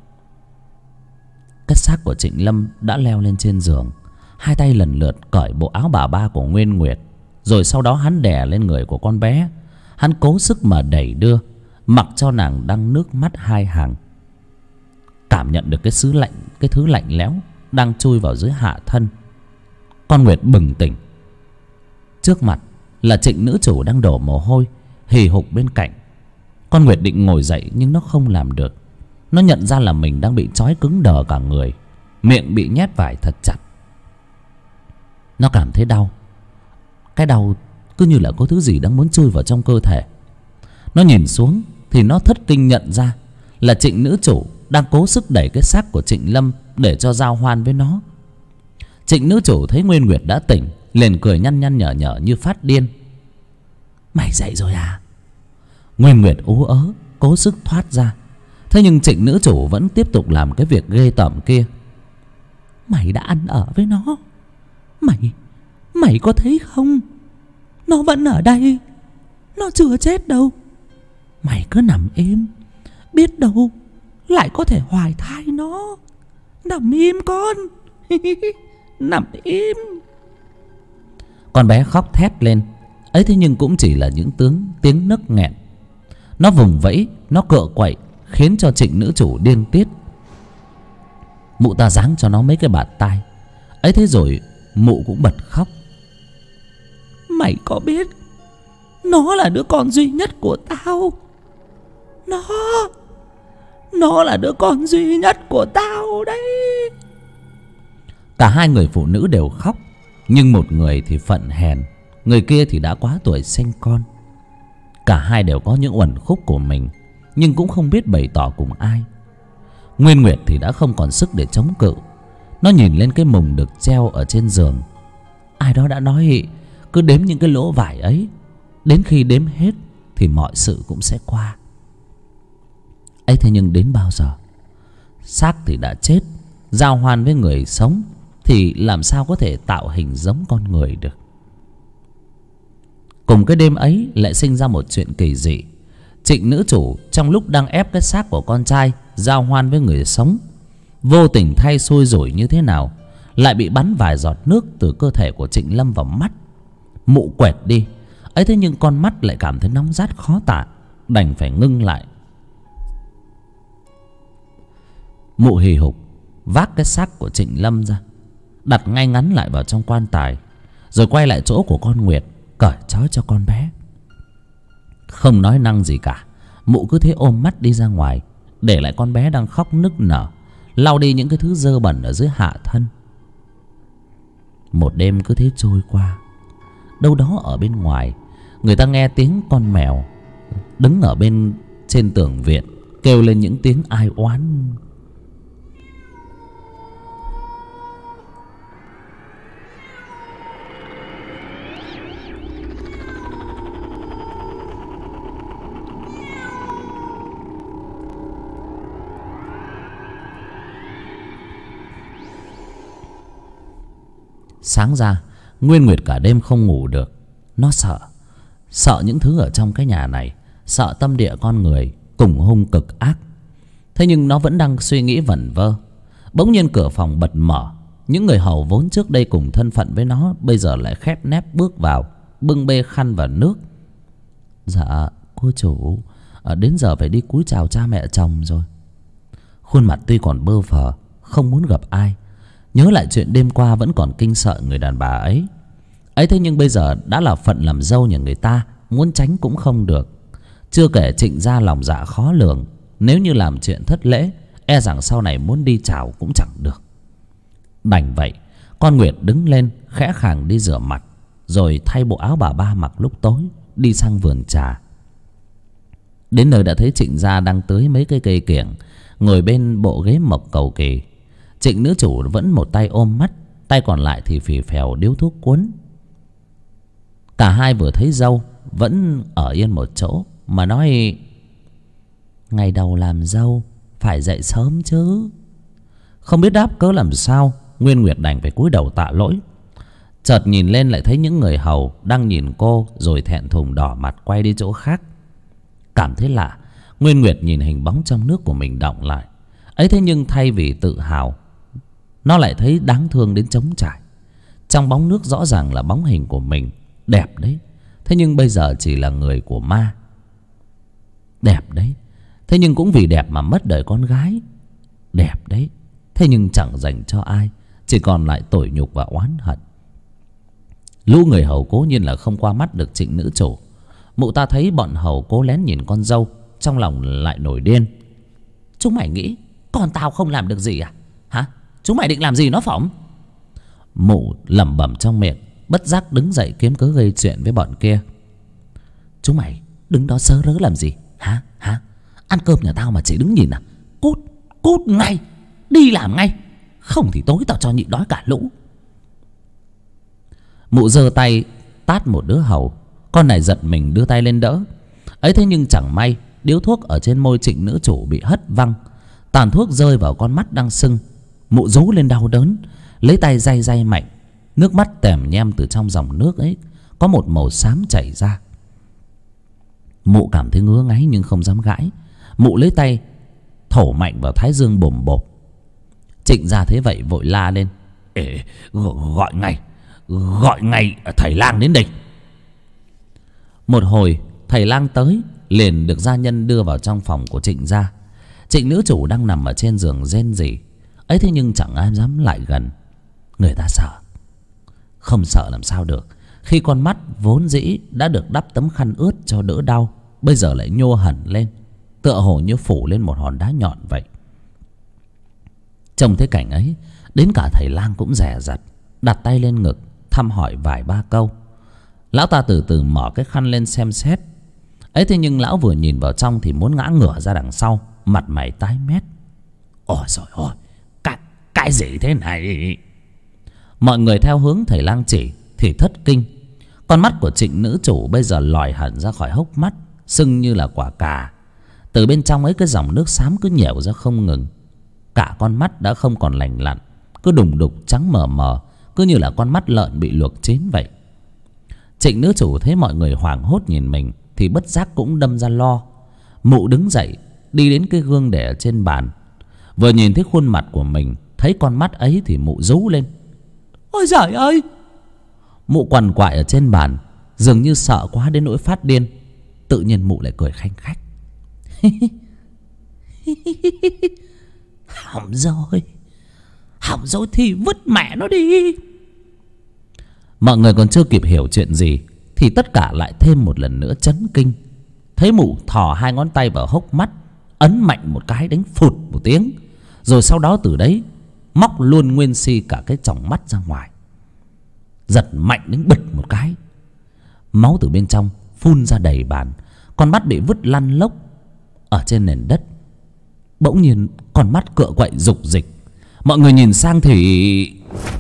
Cái xác của Trịnh Lâm đã leo lên trên giường, hai tay lần lượt cởi bộ áo bà ba của Nguyên Nguyệt. Rồi sau đó hắn đè lên người của con bé. Hắn cố sức mà đẩy đưa, mặc cho nàng đang nước mắt hai hàng. Cảm nhận được cái thứ lạnh lẽo đang chui vào dưới hạ thân, con Nguyệt bừng tỉnh. Trước mặt là Trịnh nữ chủ đang đổ mồ hôi hì hục bên cạnh. Con Nguyệt định ngồi dậy nhưng nó không làm được. Nó nhận ra là mình đang bị trói cứng đờ cả người, miệng bị nhét vải thật chặt. Nó cảm thấy đau. Cái đau cứ như là có thứ gì đang muốn chui vào trong cơ thể. Nó nhìn xuống thì nó thất kinh nhận ra là Trịnh nữ chủ đang cố sức đẩy cái xác của Trịnh Lâm để cho giao hoan với nó. Trịnh nữ chủ thấy Nguyên Nguyệt đã tỉnh, liền cười nhăn nhăn nhở nhở như phát điên. Mày dậy rồi à? Nguyên Nguyệt ú ớ cố sức thoát ra. Thế nhưng Trịnh nữ chủ vẫn tiếp tục làm cái việc ghê tởm kia. Mày đã ăn ở với nó. Mày có thấy không? Nó vẫn ở đây. Nó chưa chết đâu. Mày cứ nằm im, biết đâu lại có thể hoài thai nó. Nằm im con. Nằm im. Con bé khóc thét lên. Ấy thế nhưng cũng chỉ là những tiếng nấc nghẹn. Nó vùng vẫy, nó cựa quậy, khiến cho Trịnh nữ chủ điên tiết. Mụ ta giáng cho nó mấy cái bạt tai. Ấy thế rồi mụ cũng bật khóc. Mày có biết nó là đứa con duy nhất của tao. Nó là đứa con duy nhất của tao đấy. Cả hai người phụ nữ đều khóc. Nhưng một người thì phận hèn, người kia thì đã quá tuổi sinh con. Cả hai đều có những uẩn khúc của mình, nhưng cũng không biết bày tỏ cùng ai. Nguyên Nguyệt thì đã không còn sức để chống cự. Nó nhìn lên cái mùng được treo ở trên giường. Ai đó đã nói cứ đếm những cái lỗ vải ấy, đến khi đếm hết thì mọi sự cũng sẽ qua. Ấy thế nhưng đến bao giờ? Xác thì đã chết, giao hoan với người sống thì làm sao có thể tạo hình giống con người được. Cùng cái đêm ấy lại sinh ra một chuyện kỳ dị. Trịnh nữ chủ trong lúc đang ép cái xác của con trai giao hoan với người sống vô tình thay xui rủi như thế nào lại bị bắn vài giọt nước từ cơ thể của Trịnh Lâm vào mắt. Mụ quẹt đi ấy, thế nhưng con mắt lại cảm thấy nóng rát khó tả, đành phải ngưng lại. Mụ hì hục vác cái xác của Trịnh Lâm ra, đặt ngay ngắn lại vào trong quan tài, rồi quay lại chỗ của con Nguyệt, cởi trói cho con bé. Không nói năng gì cả, mụ cứ thế ôm mắt đi ra ngoài, để lại con bé đang khóc nức nở, lau đi những cái thứ dơ bẩn ở dưới hạ thân. Một đêm cứ thế trôi qua. Đâu đó ở bên ngoài, người ta nghe tiếng con mèo đứng ở bên trên tường viện kêu lên những tiếng ai oán. Sáng ra, Nguyên Nguyệt cả đêm không ngủ được. Nó sợ những thứ ở trong cái nhà này, sợ tâm địa con người cùng hung cực ác. Thế nhưng nó vẫn đang suy nghĩ vẩn vơ. Bỗng nhiên cửa phòng bật mở. Những người hầu vốn trước đây cùng thân phận với nó bây giờ lại khép nép bước vào, bưng bê khăn và nước. Dạ cô chủ, đến giờ phải đi cúi chào cha mẹ chồng rồi. Khuôn mặt tuy còn bơ phờ, không muốn gặp ai. Nhớ lại chuyện đêm qua vẫn còn kinh sợ người đàn bà ấy. Thế nhưng bây giờ đã là phận làm dâu nhà người ta, muốn tránh cũng không được. Chưa kể Trịnh gia lòng dạ khó lường, nếu như làm chuyện thất lễ, e rằng sau này muốn đi chào cũng chẳng được. Đành vậy, con Nguyệt đứng lên khẽ khàng đi rửa mặt, rồi thay bộ áo bà ba mặc lúc tối, đi sang vườn trà. Đến nơi đã thấy Trịnh gia đang tưới mấy cây cây kiểng, ngồi bên bộ ghế mộc cầu kỳ. Trịnh nữ chủ vẫn một tay ôm mắt, tay còn lại thì phì phèo điếu thuốc cuốn. Cả hai vừa thấy dâu vẫn ở yên một chỗ mà nói: ngày đầu làm dâu phải dậy sớm chứ. Không biết đáp cớ làm sao, Nguyên Nguyệt đành phải cúi đầu tạ lỗi. Chợt nhìn lên lại thấy những người hầu đang nhìn cô, rồi thẹn thùng đỏ mặt quay đi chỗ khác. Cảm thấy lạ, Nguyên Nguyệt nhìn hình bóng trong nước của mình đọng lại. Thế nhưng thay vì tự hào, nó lại thấy đáng thương đến trống trải. Trong bóng nước rõ ràng là bóng hình của mình, đẹp đấy. Thế nhưng bây giờ chỉ là người của ma. Đẹp đấy, thế nhưng cũng vì đẹp mà mất đời con gái. Đẹp đấy, thế nhưng chẳng dành cho ai, chỉ còn lại tủi nhục và oán hận. Lũ người hầu cố nhiên là không qua mắt được Trịnh nữ chủ. Mụ ta thấy bọn hầu cố lén nhìn con dâu, trong lòng lại nổi điên. Chúng mày nghĩ con tao không làm được gì à? Hả? Chúng mày định làm gì nó phỏng? Mụ lẩm bẩm trong miệng, bất giác đứng dậy kiếm cớ gây chuyện với bọn kia. Chúng mày đứng đó sớ rớ làm gì? Hả? Ăn cơm nhà tao mà chỉ đứng nhìn à? Cút ngay, đi làm ngay, không thì tối tao cho nhịn đói cả lũ. Mụ giơ tay tát một đứa hầu, con này giật mình đưa tay lên đỡ. Thế nhưng chẳng may điếu thuốc ở trên môi Trịnh nữ chủ bị hất văng, tàn thuốc rơi vào con mắt đang sưng. Mụ rú lên đau đớn, lấy tay day mạnh. Nước mắt tèm nhem từ trong dòng nước ấy có một màu xám chảy ra. Mụ cảm thấy ngứa ngáy nhưng không dám gãi. Mụ lấy tay thổ mạnh vào thái dương bồm bộp. Trịnh gia thấy vậy vội la lên: gọi ngay thầy lang đến đây. Một hồi thầy lang tới, liền được gia nhân đưa vào trong phòng của Trịnh gia. Trịnh nữ chủ đang nằm ở trên giường rên rỉ. Thế nhưng chẳng ai dám lại gần. Người ta sợ. Không sợ làm sao được, khi con mắt vốn dĩ đã được đắp tấm khăn ướt cho đỡ đau, bây giờ lại nhô hẳn lên, tựa hồ như phủ lên một hòn đá nhọn vậy. Trông thấy cảnh ấy, đến cả thầy lang cũng dè dặt, đặt tay lên ngực thăm hỏi vài ba câu. Lão ta từ từ mở cái khăn lên xem xét. Thế nhưng lão vừa nhìn vào trong thì muốn ngã ngửa ra đằng sau, mặt mày tái mét. Ôi trời ơi, cái gì thế này? Mọi người theo hướng thầy lang chỉ thì thất kinh. Con mắt của Trịnh nữ chủ bây giờ lòi hẳn ra khỏi hốc mắt, sưng như là quả cà. Từ bên trong ấy cái dòng nước xám cứ nhẻo ra không ngừng. Cả con mắt đã không còn lành lặn, cứ đùng đục trắng mờ mờ, cứ như là con mắt lợn bị luộc chín vậy. Trịnh nữ chủ thấy mọi người hoảng hốt nhìn mình thì bất giác cũng đâm ra lo. Mụ đứng dậy đi đến cái gương để ở trên bàn, Vừa nhìn thấy khuôn mặt của mình, thấy con mắt ấy thì mụ rú lên. Ôi giời ơi! Mụ quằn quại ở trên bàn, dường như sợ quá đến nỗi phát điên. Tự nhiên mụ lại cười khanh khách. Hỏng rồi. Hỏng rồi thì vứt mẹ nó đi. Mọi người còn chưa kịp hiểu chuyện gì thì tất cả lại thêm một lần nữa chấn kinh. Thấy mụ thò 2 ngón tay vào hốc mắt, ấn mạnh một cái đánh phụt một tiếng. Rồi sau đó từ đấy móc luôn nguyên si cả cái tròng mắt ra ngoài. Giật mạnh đến bịch một cái, máu từ bên trong phun ra đầy bàn. Con mắt bị vứt lăn lóc ở trên nền đất. Bỗng nhiên con mắt cựa quậy rục rịch. Mọi người nhìn sang thì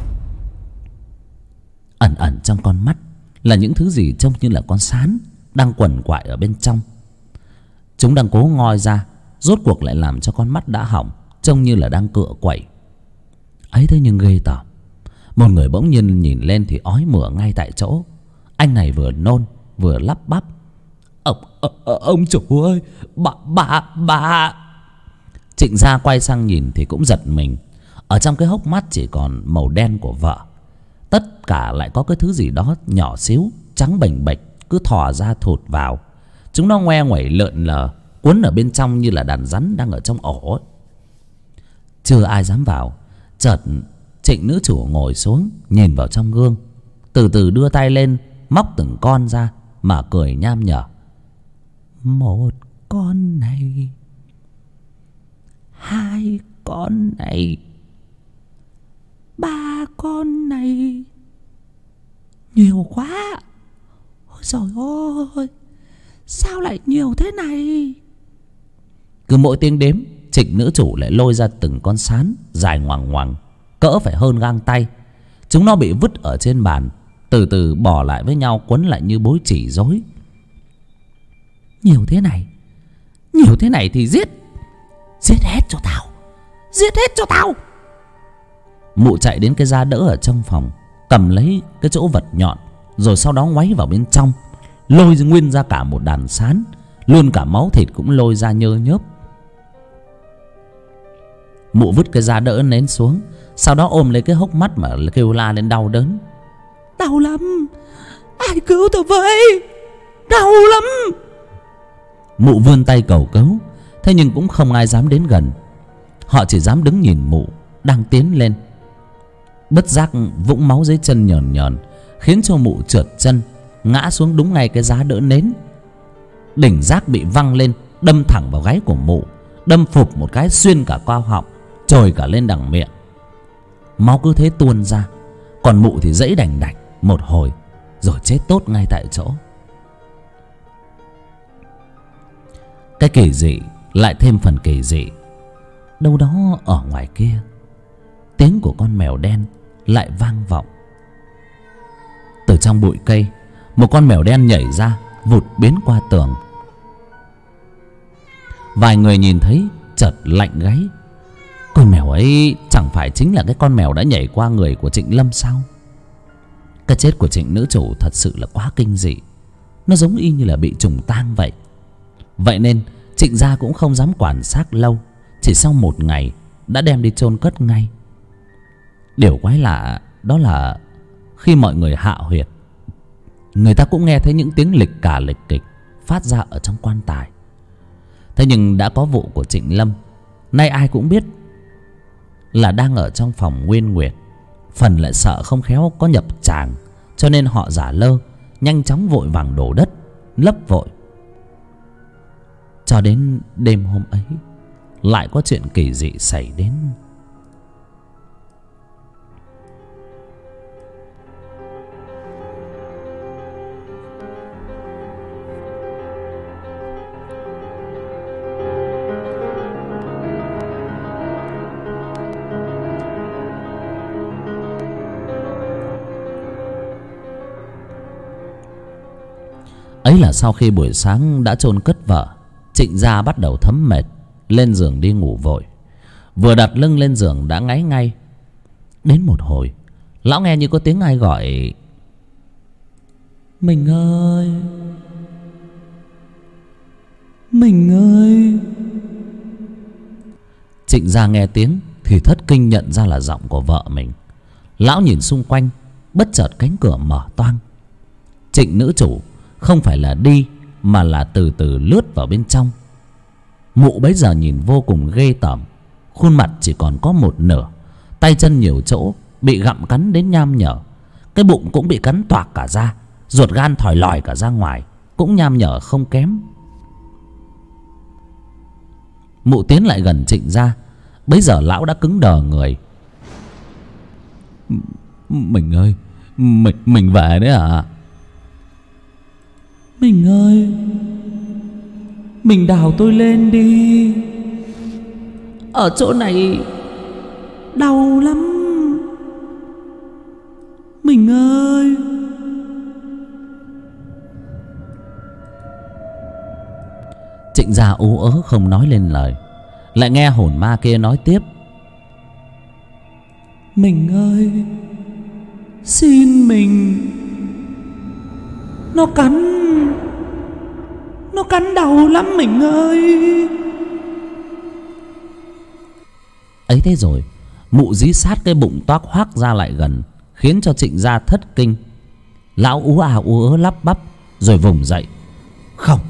ẩn ẩn trong con mắt là những thứ gì trông như là con sán đang quằn quại ở bên trong. Chúng đang cố ngoi ra, rốt cuộc lại làm cho con mắt đã hỏng trông như là đang cựa quậy. Ấy thế nhưng ghê tởm, một người bỗng nhiên nhìn lên thì ói mửa ngay tại chỗ. Anh này vừa nôn vừa lắp bắp. Ông chủ ơi, bà. Trịnh Gia quay sang nhìn thì cũng giật mình. Ở trong cái hốc mắt chỉ còn màu đen của vợ. Tất cả lại có cái thứ gì đó nhỏ xíu, trắng bềnh bệch cứ thò ra thụt vào. Chúng nó ngoe nguẩy lượn lờ, quấn ở bên trong như là đàn rắn đang ở trong ổ ấy. Chưa ai dám vào. Chợt Trịnh nữ chủ ngồi xuống, nhìn vào trong gương, từ từ đưa tay lên móc từng con ra mà cười nham nhở. Một con này, 2 con này, 3 con này. Nhiều quá. Ôi trời ơi, sao lại nhiều thế này? Cứ mỗi tiếng đếm, Trịnh nữ chủ lại lôi ra từng con sán dài ngoằng ngoằng, cỡ phải hơn gang tay. Chúng nó bị vứt ở trên bàn, từ từ bò lại với nhau, quấn lại như bối chỉ rối. Nhiều thế này thì giết hết cho tao. Giết hết cho tao. Mụ chạy đến cái giá đỡ ở trong phòng, cầm lấy cái chỗ vật nhọn, rồi sau đó ngoáy vào bên trong, lôi nguyên ra cả một đàn sán, luôn cả máu thịt cũng lôi ra nhơ nhớp. Mụ vứt cái giá đỡ nến xuống, sau đó ôm lấy cái hốc mắt mà kêu la lên đau đớn. Đau lắm, ai cứu tao với, đau lắm. Mụ vươn tay cầu cứu, thế nhưng cũng không ai dám đến gần. Họ chỉ dám đứng nhìn mụ đang tiến lên. Bất giác vũng máu dưới chân nhờn nhờn, khiến cho mụ trượt chân, ngã xuống đúng ngay cái giá đỡ nến. Đỉnh giác bị văng lên, đâm thẳng vào gáy của mụ, đâm phụp một cái xuyên cả qua họng, trồi cả lên đằng miệng. Máu cứ thế tuôn ra, còn mụ thì giãy đành đạch một hồi rồi chết tốt ngay tại chỗ. Cái kỳ dị lại thêm phần kỳ dị. Đâu đó ở ngoài kia, tiếng của con mèo đen lại vang vọng. Từ trong bụi cây, một con mèo đen nhảy ra, vụt biến qua tường. Vài người nhìn thấy chợt lạnh gáy. Con mèo ấy chẳng phải chính là cái con mèo đã nhảy qua người của Trịnh Lâm sao? Cái chết của Trịnh nữ chủ thật sự là quá kinh dị. Nó giống y như là bị trùng tang vậy. Vậy nên Trịnh gia cũng không dám quản xác lâu, chỉ sau 1 ngày đã đem đi chôn cất ngay. Điều quái lạ đó là khi mọi người hạ huyệt, người ta cũng nghe thấy những tiếng lịch cả lịch kịch phát ra ở trong quan tài. Thế nhưng đã có vụ của Trịnh Lâm, nay ai cũng biết là đang ở trong phòng Nguyên Nguyệt. Phần lại sợ không khéo có nhập tràng, cho nên họ giả lơ, nhanh chóng vội vàng đổ đất lấp vội. Cho đến đêm hôm ấy, lại có chuyện kỳ dị xảy đến. Ấy là sau khi buổi sáng đã chôn cất vợ, Trịnh gia bắt đầu thấm mệt, lên giường đi ngủ vội. Vừa đặt lưng lên giường đã ngáy ngay. Đến một hồi, lão nghe như có tiếng ai gọi: Mình ơi, mình ơi. Trịnh gia nghe tiếng thì thất kinh nhận ra là giọng của vợ mình. Lão nhìn xung quanh, bất chợt cánh cửa mở toang. Trịnh nữ chủ không phải là đi mà là từ từ lướt vào bên trong. Mụ bấy giờ nhìn vô cùng ghê tởm. Khuôn mặt chỉ còn có một nửa, tay chân nhiều chỗ bị gặm cắn đến nham nhở. Cái bụng cũng bị cắn toạc cả ra, ruột gan thòi lòi cả ra ngoài, cũng nham nhở không kém. Mụ tiến lại gần Trịnh gia. Bấy giờ lão đã cứng đờ người. Mình ơi, mình về đấy à? Mình ơi, mình đào tôi lên đi. Ở chỗ này đau lắm. Mình ơi. Trịnh gia ú ớ không nói lên lời. Lại nghe hồn ma kia nói tiếp. Mình ơi, xin mình. Nó cắn đau lắm mình ơi. Ấy thế rồi mụ dí sát cái bụng toác hoác ra lại gần, khiến cho Trịnh gia thất kinh. Lão ú ú ớ lắp bắp rồi vùng dậy. Không.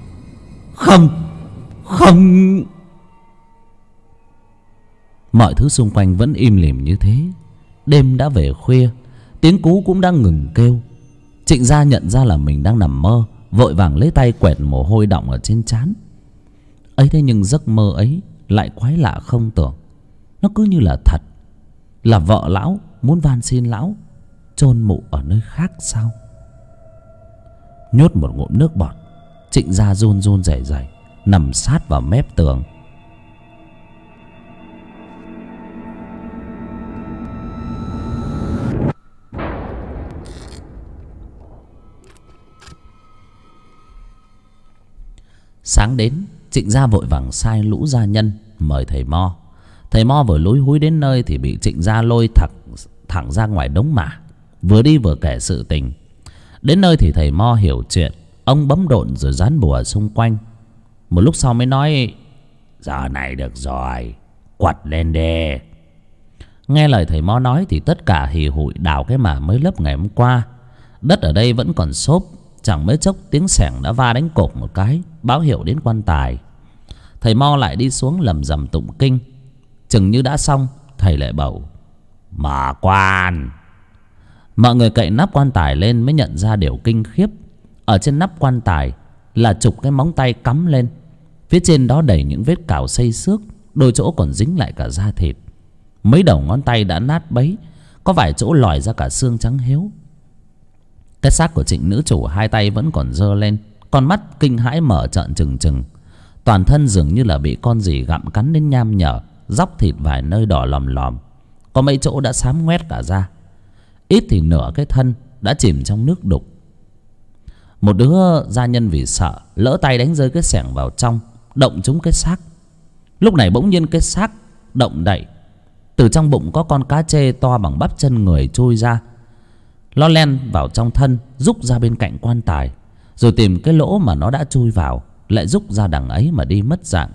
Mọi thứ xung quanh vẫn im lìm như thế. Đêm đã về khuya, tiếng cú cũng đang ngừng kêu. Trịnh gia nhận ra là mình đang nằm mơ, vội vàng lấy tay quẹt mồ hôi đọng ở trên trán. Ấy thế nhưng giấc mơ ấy lại quái lạ không tưởng. Nó cứ như là thật, là vợ lão muốn van xin lão chôn mụ ở nơi khác sao? Nhốt một ngụm nước bọt, Trịnh gia run run rẩy rẩy nằm sát vào mép tường. Sáng đến, Trịnh gia vội vàng sai lũ gia nhân mời thầy Mo. Thầy Mo vừa lúi húi đến nơi thì bị Trịnh gia lôi thẳng ra ngoài đống mả, vừa đi vừa kể sự tình. Đến nơi thì thầy Mo hiểu chuyện, ông bấm độn rồi dán bùa xung quanh. Một lúc sau mới nói: giờ này được rồi, quật lên đi. Nghe lời thầy Mo nói thì tất cả hì hụi đào cái mả mới lấp ngày hôm qua. Đất ở đây vẫn còn xốp, chẳng mấy chốc tiếng xẻng đã va đánh cộp một cái, báo hiệu đến quan tài. Thầy Mo lại đi xuống lầm rầm tụng kinh. Chừng như đã xong, thầy lại bảo: mở quan. Mọi người cậy nắp quan tài lên mới nhận ra điều kinh khiếp. Ở trên nắp quan tài là chục cái móng tay cắm lên. Phía trên đó đầy những vết cào xây xước, đôi chỗ còn dính lại cả da thịt. Mấy đầu ngón tay đã nát bấy, có vài chỗ lòi ra cả xương trắng héo. Cái xác của Trịnh nữ chủ hai tay vẫn còn giơ lên, con mắt kinh hãi mở trợn trừng trừng. Toàn thân dường như là bị con gì gặm cắn đến nham nhở, róc thịt vài nơi đỏ lòm lòm, có mấy chỗ đã xám ngoét cả ra. Ít thì nửa cái thân đã chìm trong nước đục. Một đứa gia nhân vì sợ lỡ tay đánh rơi cái xẻng vào trong, động trúng cái xác. Lúc này bỗng nhiên cái xác động đậy. Từ trong bụng có con cá trê to bằng bắp chân người chui ra. Nó len vào trong thân, rúc ra bên cạnh quan tài, rồi tìm cái lỗ mà nó đã chui vào, lại rúc ra đằng ấy mà đi mất dạng.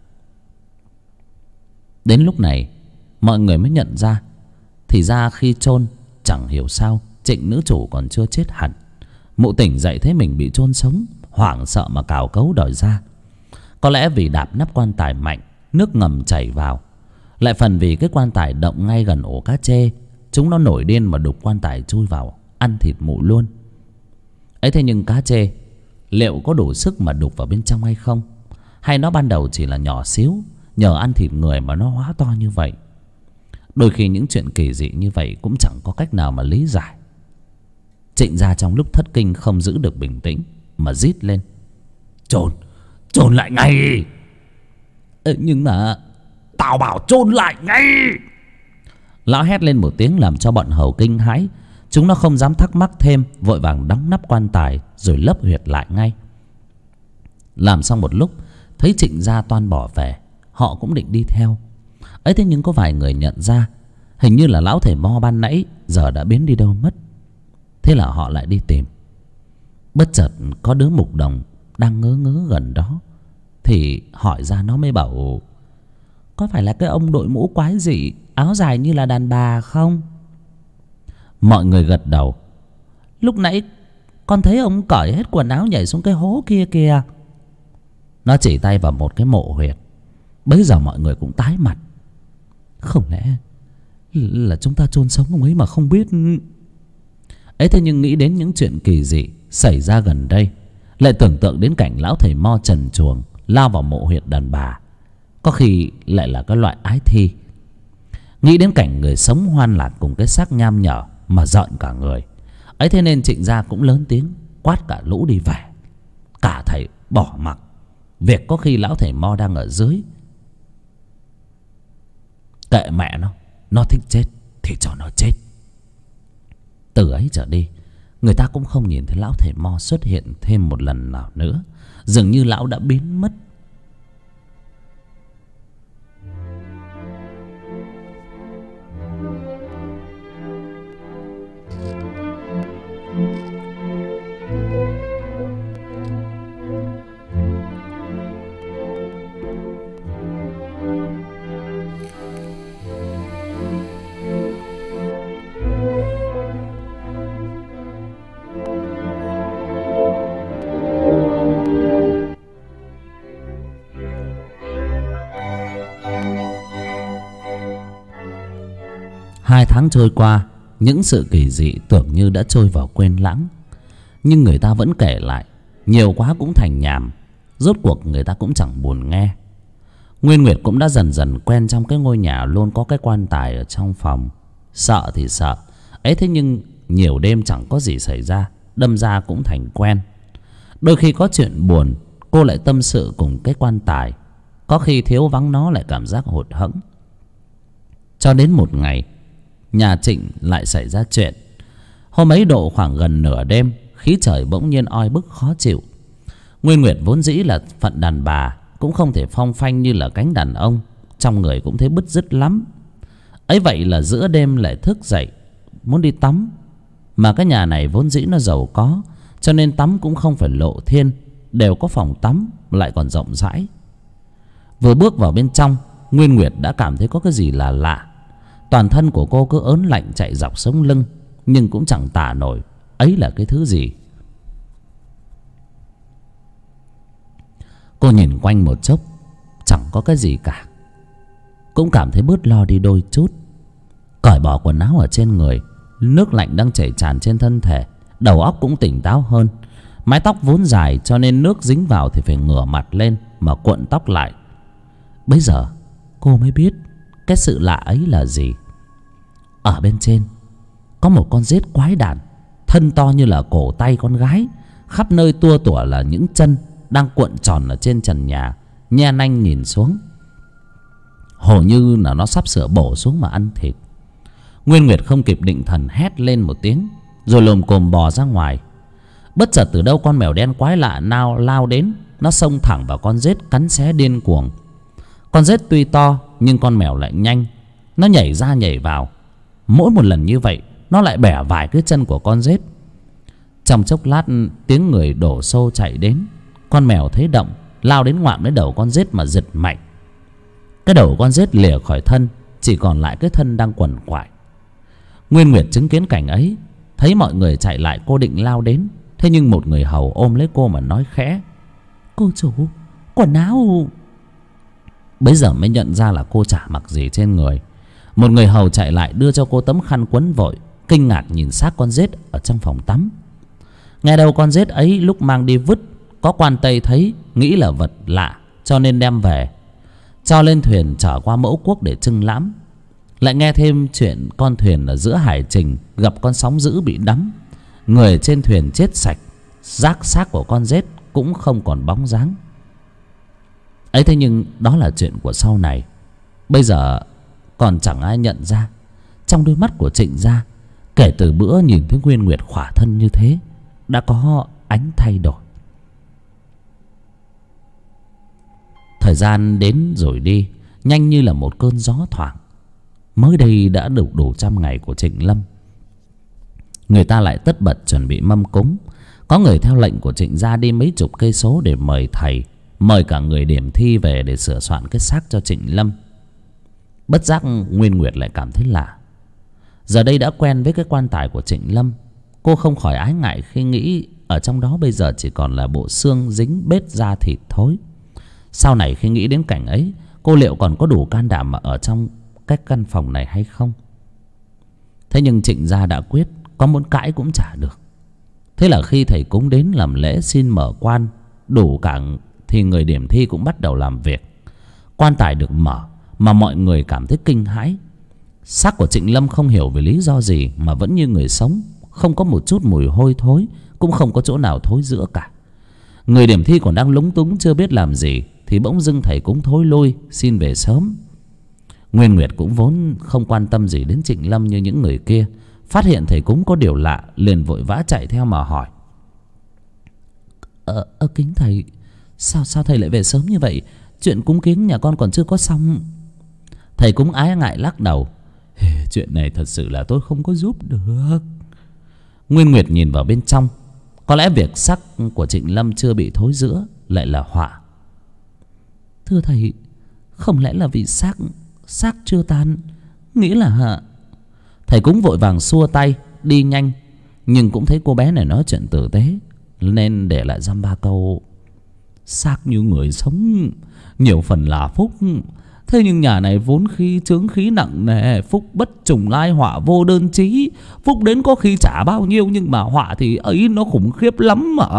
Đến lúc này mọi người mới nhận ra, thì ra khi chôn chẳng hiểu sao Trịnh nữ chủ còn chưa chết hẳn. Mụ tỉnh dậy thấy mình bị chôn sống, hoảng sợ mà cào cấu đòi ra. Có lẽ vì đạp nắp quan tài mạnh, nước ngầm chảy vào, lại phần vì cái quan tài động ngay gần ổ cá trê, chúng nó nổi điên mà đục quan tài chui vào ăn thịt mụ luôn. Ấy thế nhưng cá trê liệu có đủ sức mà đục vào bên trong hay không? Hay nó ban đầu chỉ là nhỏ xíu, nhờ ăn thịt người mà nó hóa to như vậy? Đôi khi những chuyện kỳ dị như vậy cũng chẳng có cách nào mà lý giải. Trịnh gia trong lúc thất kinh không giữ được bình tĩnh mà rít lên: chôn lại ngay. Nhưng mà tao bảo chôn lại ngay. Lão hét lên một tiếng làm cho bọn hầu kinh hãi. Chúng nó không dám thắc mắc thêm, vội vàng đóng nắp quan tài rồi lấp huyệt lại ngay. Làm xong một lúc thấy Trịnh gia toan bỏ về, họ cũng định đi theo. Ấy thế nhưng có vài người nhận ra hình như là lão thầy Mo ban nãy giờ đã biến đi đâu mất. Thế là họ lại đi tìm. Bất chợt có đứa mục đồng đang ngớ ngớ gần đó, thì hỏi ra nó mới bảo: có phải là cái ông đội mũ quái dị, áo dài như là đàn bà không? Mọi người gật đầu. Lúc nãy con thấy ông cởi hết quần áo nhảy xuống cái hố kia kìa. Nó chỉ tay vào một cái mộ huyệt. Bấy giờ mọi người cũng tái mặt. Không lẽ là chúng ta chôn sống ông ấy mà không biết? Ấy thế nhưng nghĩ đến những chuyện kỳ dị xảy ra gần đây, lại tưởng tượng đến cảnh lão thầy mo trần truồng lao vào mộ huyệt đàn bà, có khi lại là cái loại ái thi. Nghĩ đến cảnh người sống hoan lạc cùng cái xác nham nhở mà giận cả người. Ấy thế nên Trịnh gia cũng lớn tiếng quát cả lũ đi về. Cả thầy bỏ mặc việc có khi lão thầy mo đang ở dưới. Kệ mẹ nó thích chết thì cho nó chết. Từ ấy trở đi, người ta cũng không nhìn thấy lão thầy mo xuất hiện thêm một lần nào nữa. Dường như lão đã biến mất. Hai tháng trôi qua, những sự kỳ dị tưởng như đã trôi vào quên lãng. Nhưng người ta vẫn kể lại, nhiều quá cũng thành nhàm. Rốt cuộc người ta cũng chẳng buồn nghe. Nguyên Nguyệt cũng đã dần dần quen trong cái ngôi nhà luôn có cái quan tài ở trong phòng. Sợ thì sợ, ấy thế nhưng nhiều đêm chẳng có gì xảy ra, đâm ra cũng thành quen. Đôi khi có chuyện buồn, cô lại tâm sự cùng cái quan tài. Có khi thiếu vắng nó lại cảm giác hụt hẫng. Cho đến một ngày, nhà Trịnh lại xảy ra chuyện. Hôm ấy độ khoảng gần nửa đêm, khí trời bỗng nhiên oi bức khó chịu. Nguyên Nguyệt vốn dĩ là phận đàn bà, cũng không thể phong phanh như là cánh đàn ông, trong người cũng thấy bứt rứt lắm. Ấy vậy là giữa đêm lại thức dậy muốn đi tắm. Mà cái nhà này vốn dĩ nó giàu có, cho nên tắm cũng không phải lộ thiên, đều có phòng tắm lại còn rộng rãi. Vừa bước vào bên trong, Nguyên Nguyệt đã cảm thấy có cái gì là lạ. Toàn thân của cô cứ ớn lạnh chạy dọc sống lưng, nhưng cũng chẳng tả nổi ấy là cái thứ gì. Cô nhìn quanh một chốc, chẳng có cái gì cả, cũng cảm thấy bớt lo đi đôi chút. Cởi bỏ quần áo ở trên người, nước lạnh đang chảy tràn trên thân thể, đầu óc cũng tỉnh táo hơn. Mái tóc vốn dài cho nên nước dính vào thì phải ngửa mặt lên mà cuộn tóc lại. Bây giờ cô mới biết cái sự lạ ấy là gì. Ở bên trên có một con rết quái đản, thân to như là cổ tay con gái, khắp nơi tua tủa là những chân đang cuộn tròn ở trên trần nhà, nhe nanh nhìn xuống, hầu như là nó sắp sửa bổ xuống mà ăn thịt. Nguyên Nguyệt không kịp định thần hét lên một tiếng, rồi lồm cồm bò ra ngoài. Bất chợt từ đâu con mèo đen quái lạ nào lao đến, nó xông thẳng vào con rết cắn xé điên cuồng. Con rết tuy to nhưng con mèo lại nhanh, nó nhảy ra nhảy vào. Mỗi một lần như vậy nó lại bẻ vài cái chân của con rết. Trong chốc lát tiếng người đổ xô chạy đến. Con mèo thấy động, lao đến ngoạm lấy đầu con rết mà giật mạnh. Cái đầu con rết lìa khỏi thân, chỉ còn lại cái thân đang quằn quại. Nguyên Nguyệt chứng kiến cảnh ấy, thấy mọi người chạy lại, cô định lao đến. Thế nhưng một người hầu ôm lấy cô mà nói khẽ: "Cô chủ, quần áo." Bấy giờ mới nhận ra là cô chả mặc gì trên người. Một người hầu chạy lại đưa cho cô tấm khăn quấn vội, kinh ngạc nhìn xác con rết ở trong phòng tắm. Nghe đâu con rết ấy lúc mang đi vứt, có quan tây thấy, nghĩ là vật lạ cho nên đem về, cho lên thuyền chở qua Mẫu Quốc để trưng lãm. Lại nghe thêm chuyện con thuyền ở giữa hải trình gặp con sóng dữ bị đắm, người trên thuyền chết sạch, xác của con rết cũng không còn bóng dáng. Ấy thế nhưng đó là chuyện của sau này. Bây giờ còn chẳng ai nhận ra. Trong đôi mắt của Trịnh gia, kể từ bữa nhìn thấy Nguyên Nguyệt khỏa thân như thế, đã có ánh thay đổi. Thời gian đến rồi đi, nhanh như là một cơn gió thoảng. Mới đây đã đủ 100 ngày của Trịnh Lâm. Người ta lại tất bật chuẩn bị mâm cúng. Có người theo lệnh của Trịnh gia đi mấy chục cây số để mời thầy, mời cả người điểm thi về để sửa soạn cái xác cho Trịnh Lâm. Bất giác Nguyên Nguyệt lại cảm thấy lạ. Giờ đây đã quen với cái quan tài của Trịnh Lâm, cô không khỏi ái ngại khi nghĩ ở trong đó bây giờ chỉ còn là bộ xương dính bết da thịt thối. Sau này khi nghĩ đến cảnh ấy, cô liệu còn có đủ can đảm mà ở trong cái căn phòng này hay không? Thế nhưng Trịnh gia đã quyết, có muốn cãi cũng chả được. Thế là khi thầy cúng đến làm lễ xin mở quan đủ cả thì người điểm thi cũng bắt đầu làm việc. Quan tài được mở mà mọi người cảm thấy kinh hãi. Xác của Trịnh Lâm không hiểu vì lý do gì mà vẫn như người sống, không có một chút mùi hôi thối, cũng không có chỗ nào thối rữa cả. Người điểm thi còn đang lúng túng chưa biết làm gì thì bỗng dưng thầy cúng thối lui xin về sớm. Nguyên Nguyệt cũng vốn không quan tâm gì đến Trịnh Lâm như những người kia, phát hiện thầy cúng có điều lạ liền vội vã chạy theo mà hỏi: Kính thầy, sao thầy lại về sớm như vậy? Chuyện cúng kiến nhà con còn chưa có xong. Thầy cúng ái ngại lắc đầu: Chuyện này thật sự là tôi không có giúp được. Nguyên Nguyệt nhìn vào bên trong. Có lẽ việc xác của Trịnh Lâm chưa bị thối rữa lại là họa. Thưa thầy, không lẽ là vì xác chưa tan? Nghĩ là hả? Thầy cúng vội vàng xua tay đi nhanh, nhưng cũng thấy cô bé này nói chuyện tử tế nên để lại dăm ba câu: Xác như người sống, nhiều phần là phúc. Thế nhưng nhà này vốn khi chướng khí nặng nề, phúc bất trùng lai, họa vô đơn chí. Phúc đến có khi chả bao nhiêu, nhưng mà họa thì ấy nó khủng khiếp lắm mà.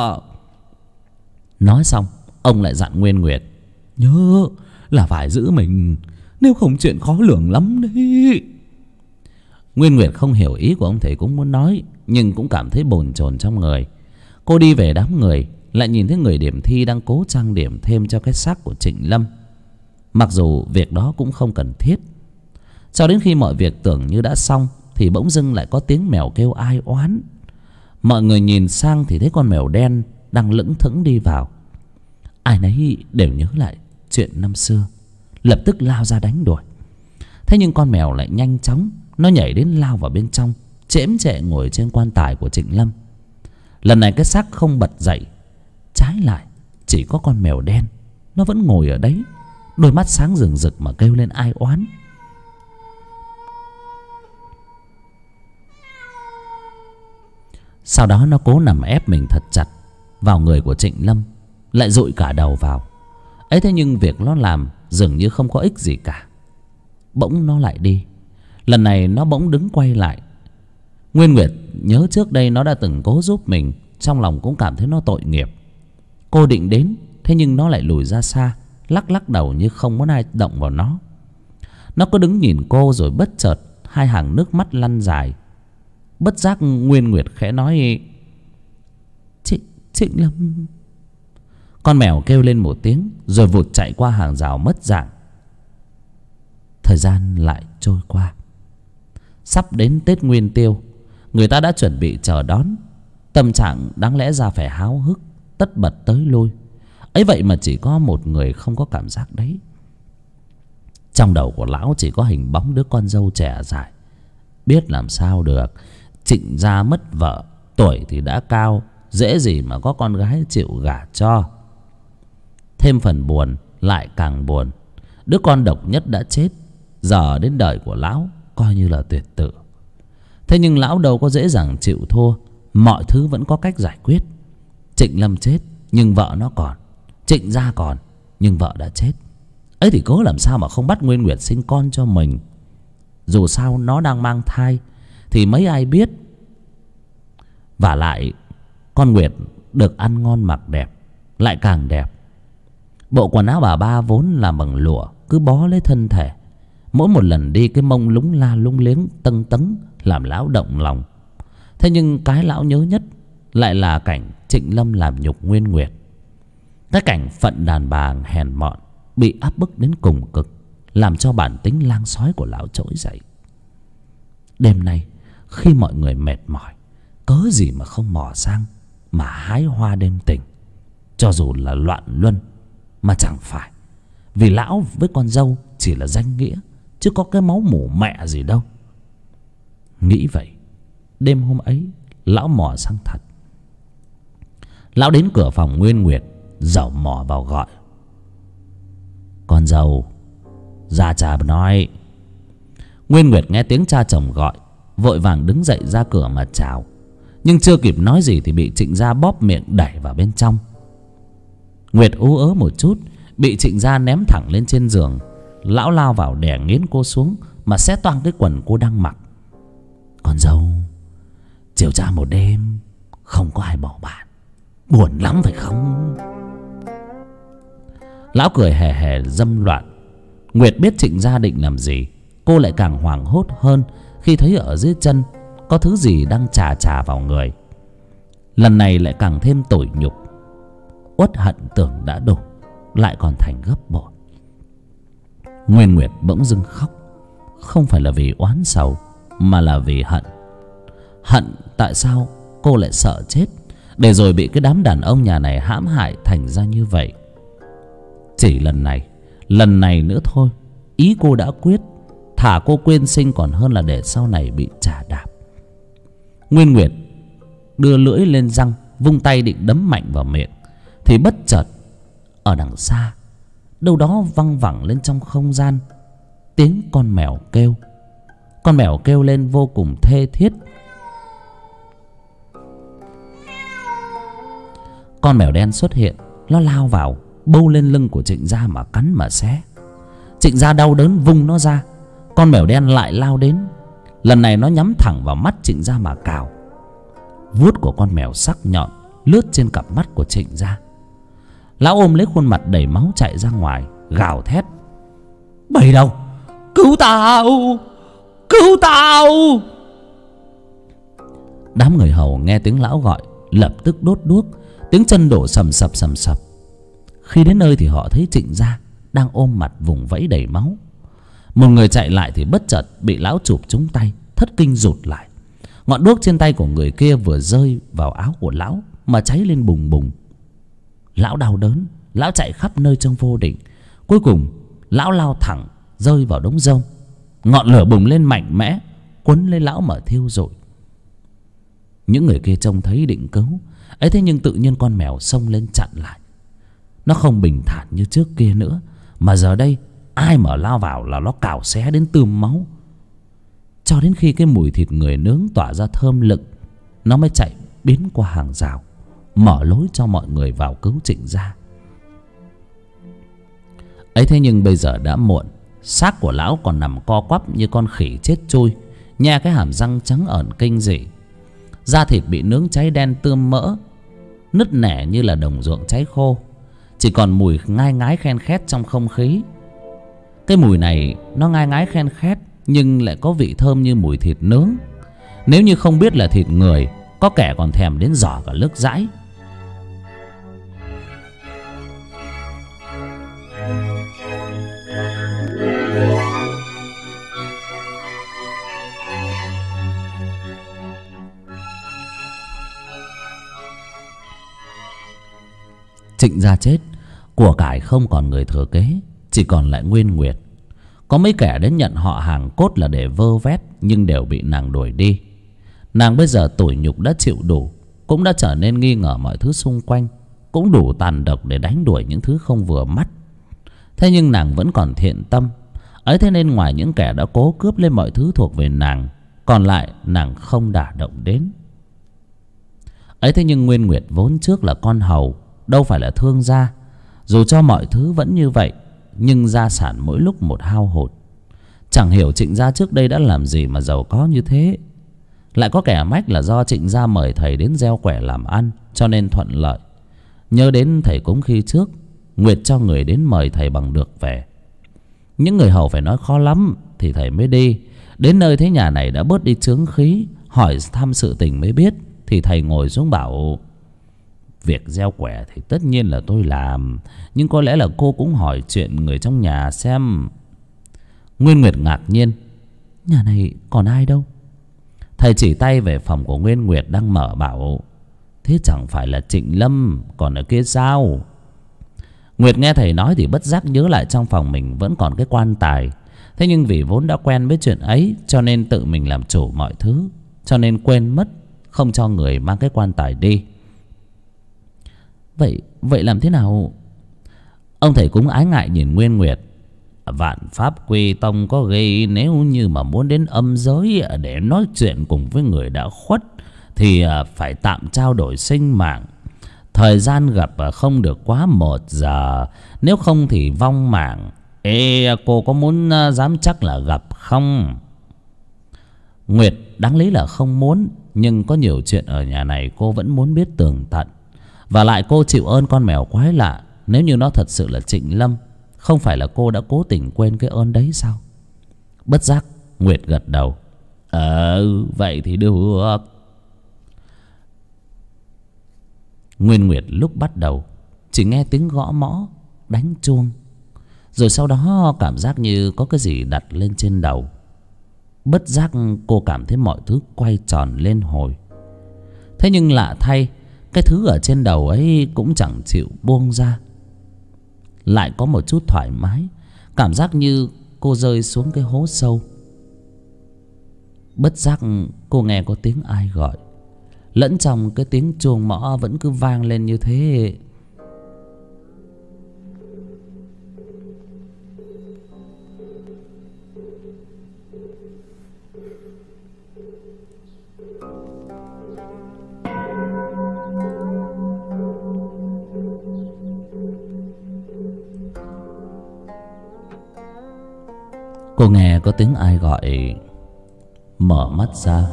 Nói xong ông lại dặn Nguyên Nguyệt: Nhớ là phải giữ mình, nếu không chuyện khó lường lắm đấy. Nguyên Nguyệt không hiểu ý của ông thầy cũng muốn nói, nhưng cũng cảm thấy bồn chồn trong người. Cô đi về đám người, lại nhìn thấy người điểm thi đang cố trang điểm thêm cho cái xác của Trịnh Lâm. Mặc dù việc đó cũng không cần thiết. Cho đến khi mọi việc tưởng như đã xong thì bỗng dưng lại có tiếng mèo kêu ai oán. Mọi người nhìn sang thì thấy con mèo đen đang lững thững đi vào. Ai nấy đều nhớ lại chuyện năm xưa, lập tức lao ra đánh đuổi. Thế nhưng con mèo lại nhanh chóng, nó nhảy đến lao vào bên trong, chễm chệ ngồi trên quan tài của Trịnh Lâm. Lần này cái xác không bật dậy, trái lại chỉ có con mèo đen, nó vẫn ngồi ở đấy, đôi mắt sáng rừng rực mà kêu lên ai oán. Sau đó nó cố nằm ép mình thật chặt vào người của Trịnh Lâm, lại dụi cả đầu vào ấy. Thế nhưng việc nó làm dường như không có ích gì cả. Bỗng nó lại đi. Lần này nó bỗng đứng quay lại. Nguyên Nguyệt nhớ trước đây nó đã từng cố giúp mình, trong lòng cũng cảm thấy nó tội nghiệp. Cô định đến, thế nhưng nó lại lùi ra xa, lắc lắc đầu như không muốn ai động vào nó. Nó cứ đứng nhìn cô rồi bất chợt hai hàng nước mắt lăn dài. Bất giác Nguyên Nguyệt khẽ nói: Trịnh Lâm. Con mèo kêu lên một tiếng rồi vụt chạy qua hàng rào mất dạng. Thời gian lại trôi qua. Sắp đến Tết Nguyên Tiêu, người ta đã chuẩn bị chờ đón. Tâm trạng đáng lẽ ra phải háo hức, tất bật tới lui. Ấy vậy mà chỉ có một người không có cảm giác đấy. Trong đầu của lão chỉ có hình bóng đứa con dâu trẻ dài. Biết làm sao được, Trịnh gia mất vợ, tuổi thì đã cao, dễ gì mà có con gái chịu gả cho. Thêm phần buồn lại càng buồn. Đứa con độc nhất đã chết, giờ đến đời của lão coi như là tuyệt tự. Thế nhưng lão đâu có dễ dàng chịu thua, mọi thứ vẫn có cách giải quyết. Trịnh Lâm chết nhưng vợ nó còn, Trịnh gia còn nhưng vợ đã chết. Ấy thì cố làm sao mà không bắt Nguyên Nguyệt sinh con cho mình. Dù sao nó đang mang thai thì mấy ai biết. Vả lại con Nguyệt được ăn ngon mặc đẹp, lại càng đẹp. Bộ quần áo bà ba vốn làm bằng lụa cứ bó lấy thân thể. Mỗi một lần đi cái mông lúng la lúng liếng tâng tấn làm lão động lòng. Thế nhưng cái lão nhớ nhất lại là cảnh Trịnh Lâm làm nhục Nguyên Nguyệt. Cái cảnh phận đàn bà hèn mọn bị áp bức đến cùng cực, làm cho bản tính lang sói của lão trỗi dậy. Đêm nay khi mọi người mệt mỏi, cớ gì mà không mò sang mà hái hoa đêm tình, cho dù là loạn luân mà chẳng phải. Vì lão với con dâu chỉ là danh nghĩa, chứ có cái máu mủ mẹ gì đâu. Nghĩ vậy, đêm hôm ấy lão mò sang thật. Lão đến cửa phòng Nguyên Nguyệt, dẩu mò vào gọi: Con dâu, Gia cha nói. Nguyên Nguyệt nghe tiếng cha chồng gọi, vội vàng đứng dậy ra cửa mà chào. Nhưng chưa kịp nói gì thì bị Trịnh Gia bóp miệng đẩy vào bên trong. Nguyệt ú ớ một chút, bị Trịnh Gia ném thẳng lên trên giường. Lão lao vào đè nghiến cô xuống mà xé toang cái quần cô đang mặc. Con dâu, chiều cha một đêm không có ai bỏ bạn, buồn lắm phải không? Lão cười hề hề dâm loạn. Nguyệt biết Trịnh Gia định làm gì, cô lại càng hoảng hốt hơn khi thấy ở dưới chân có thứ gì đang chà chà vào người. Lần này lại càng thêm tủi nhục. Uất hận tưởng đã đủ, lại còn thành gấp bội. Nguyên Nguyệt bỗng dưng khóc, không phải là vì oán sầu, mà là vì hận. Hận tại sao cô lại sợ chết, để rồi bị cái đám đàn ông nhà này hãm hại thành ra như vậy. Chỉ lần này nữa thôi, ý cô đã quyết, thả cô quên sinh còn hơn là để sau này bị chà đạp. Nguyên Nguyệt đưa lưỡi lên răng, vung tay định đấm mạnh vào miệng, thì bất chợt ở đằng xa, đâu đó văng vẳng lên trong không gian tiếng con mèo kêu. Con mèo kêu lên vô cùng thê thiết. Con mèo đen xuất hiện, nó lao vào bâu lên lưng của Trịnh Gia mà cắn mà xé. Trịnh Gia đau đớn vung nó ra. Con mèo đen lại lao đến, lần này nó nhắm thẳng vào mắt Trịnh Gia mà cào. Vuốt của con mèo sắc nhọn lướt trên cặp mắt của Trịnh Gia. Lão ôm lấy khuôn mặt đầy máu chạy ra ngoài, gào thét: Bầy đâu? Cứu tao! Cứu tao! Đám người hầu nghe tiếng lão gọi lập tức đốt đuốc, tiếng chân đổ sầm sập sầm sập. Khi đến nơi thì họ thấy Trịnh Gia đang ôm mặt vùng vẫy đầy máu. Một người chạy lại thì bất chợt bị lão chụp trúng tay, thất kinh rụt lại. Ngọn đuốc trên tay của người kia vừa rơi vào áo của lão mà cháy lên bùng bùng. Lão đau đớn, lão chạy khắp nơi trong vô định. Cuối cùng lão lao thẳng rơi vào đống rơm. Ngọn lửa bùng lên mạnh mẽ, quấn lấy lão mà thiêu rụi. Những người kia trông thấy định cứu ấy, thế nhưng tự nhiên con mèo xông lên chặn lại. Nó không bình thản như trước kia nữa, mà giờ đây ai mà lao vào là nó cào xé đến tươm máu. Cho đến khi cái mùi thịt người nướng tỏa ra thơm lựng, nó mới chạy biến qua hàng rào, mở lối cho mọi người vào cứu Trịnh Gia. Ấy thế nhưng bây giờ đã muộn. Xác của lão còn nằm co quắp như con khỉ chết trôi, nhe cái hàm răng trắng ẩn kinh dị. Da thịt bị nướng cháy đen tươm mỡ, nứt nẻ như là đồng ruộng cháy khô. Chỉ còn mùi ngai ngái khen khét trong không khí. Cái mùi này nó ngai ngái khen khét, nhưng lại có vị thơm như mùi thịt nướng. Nếu như không biết là thịt người, có kẻ còn thèm đến giỏ cả nước dãi. Trịnh Gia chết, của cải không còn người thừa kế, chỉ còn lại Nguyên Nguyệt. Có mấy kẻ đến nhận họ hàng cốt là để vơ vét, nhưng đều bị nàng đuổi đi. Nàng bây giờ tủi nhục đã chịu đủ, cũng đã trở nên nghi ngờ mọi thứ xung quanh, cũng đủ tàn độc để đánh đuổi những thứ không vừa mắt. Thế nhưng nàng vẫn còn thiện tâm ấy, thế nên ngoài những kẻ đã cố cướp lên mọi thứ thuộc về nàng, còn lại nàng không đả động đến. Ấy thế nhưng Nguyên Nguyệt vốn trước là con hầu, đâu phải là thương gia. Dù cho mọi thứ vẫn như vậy, nhưng gia sản mỗi lúc một hao hụt. Chẳng hiểu Trịnh Gia trước đây đã làm gì mà giàu có như thế. Lại có kẻ mách là do Trịnh Gia mời thầy đến gieo quẻ làm ăn, cho nên thuận lợi. Nhớ đến thầy cúng khi trước, Nguyệt cho người đến mời thầy bằng được về. Những người hầu phải nói khó lắm thì thầy mới đi. Đến nơi thấy nhà này đã bớt đi chướng khí, hỏi thăm sự tình mới biết, thì thầy ngồi xuống bảo: Việc gieo quẻ thì tất nhiên là tôi làm, nhưng có lẽ là cô cũng hỏi chuyện người trong nhà xem. Nguyên Nguyệt ngạc nhiên: Nhà này còn ai đâu? Thầy chỉ tay về phòng của Nguyên Nguyệt đang mở bảo: Thế chẳng phải là Trịnh Lâm còn ở kia sao? Nguyệt nghe thầy nói thì bất giác nhớ lại trong phòng mình vẫn còn cái quan tài. Thế nhưng vì vốn đã quen với chuyện ấy, cho nên tự mình làm chủ mọi thứ, cho nên quên mất không cho người mang cái quan tài đi. Vậy làm thế nào? Ông thầy cúng ái ngại nhìn Nguyên Nguyệt. Vạn Pháp Quy Tông có ghi nếu như mà muốn đến âm giới để nói chuyện cùng với người đã khuất thì phải tạm trao đổi sinh mạng. Thời gian gặp không được quá 1 giờ, nếu không thì vong mạng. Ê, cô có muốn dám chắc là gặp không? Nguyệt đáng lý là không muốn, nhưng có nhiều chuyện ở nhà này cô vẫn muốn biết tường tận. Và lại cô chịu ơn con mèo quái lạ. Nếu như nó thật sự là Trịnh Lâm, không phải là cô đã cố tình quên cái ơn đấy sao? Bất giác Nguyệt gật đầu. Vậy thì được. Nguyên Nguyệt lúc bắt đầu chỉ nghe tiếng gõ mõ đánh chuông, rồi sau đó cảm giác như có cái gì đặt lên trên đầu. Bất giác cô cảm thấy mọi thứ quay tròn lên hồi. Thế nhưng lạ thay, cái thứ ở trên đầu ấy cũng chẳng chịu buông ra. Lại có một chút thoải mái, cảm giác như cô rơi xuống cái hố sâu. Bất giác cô nghe có tiếng ai gọi, lẫn trong cái tiếng chuông mõ vẫn cứ vang lên như thế. Cô nghe có tiếng ai gọi. Mở mắt ra.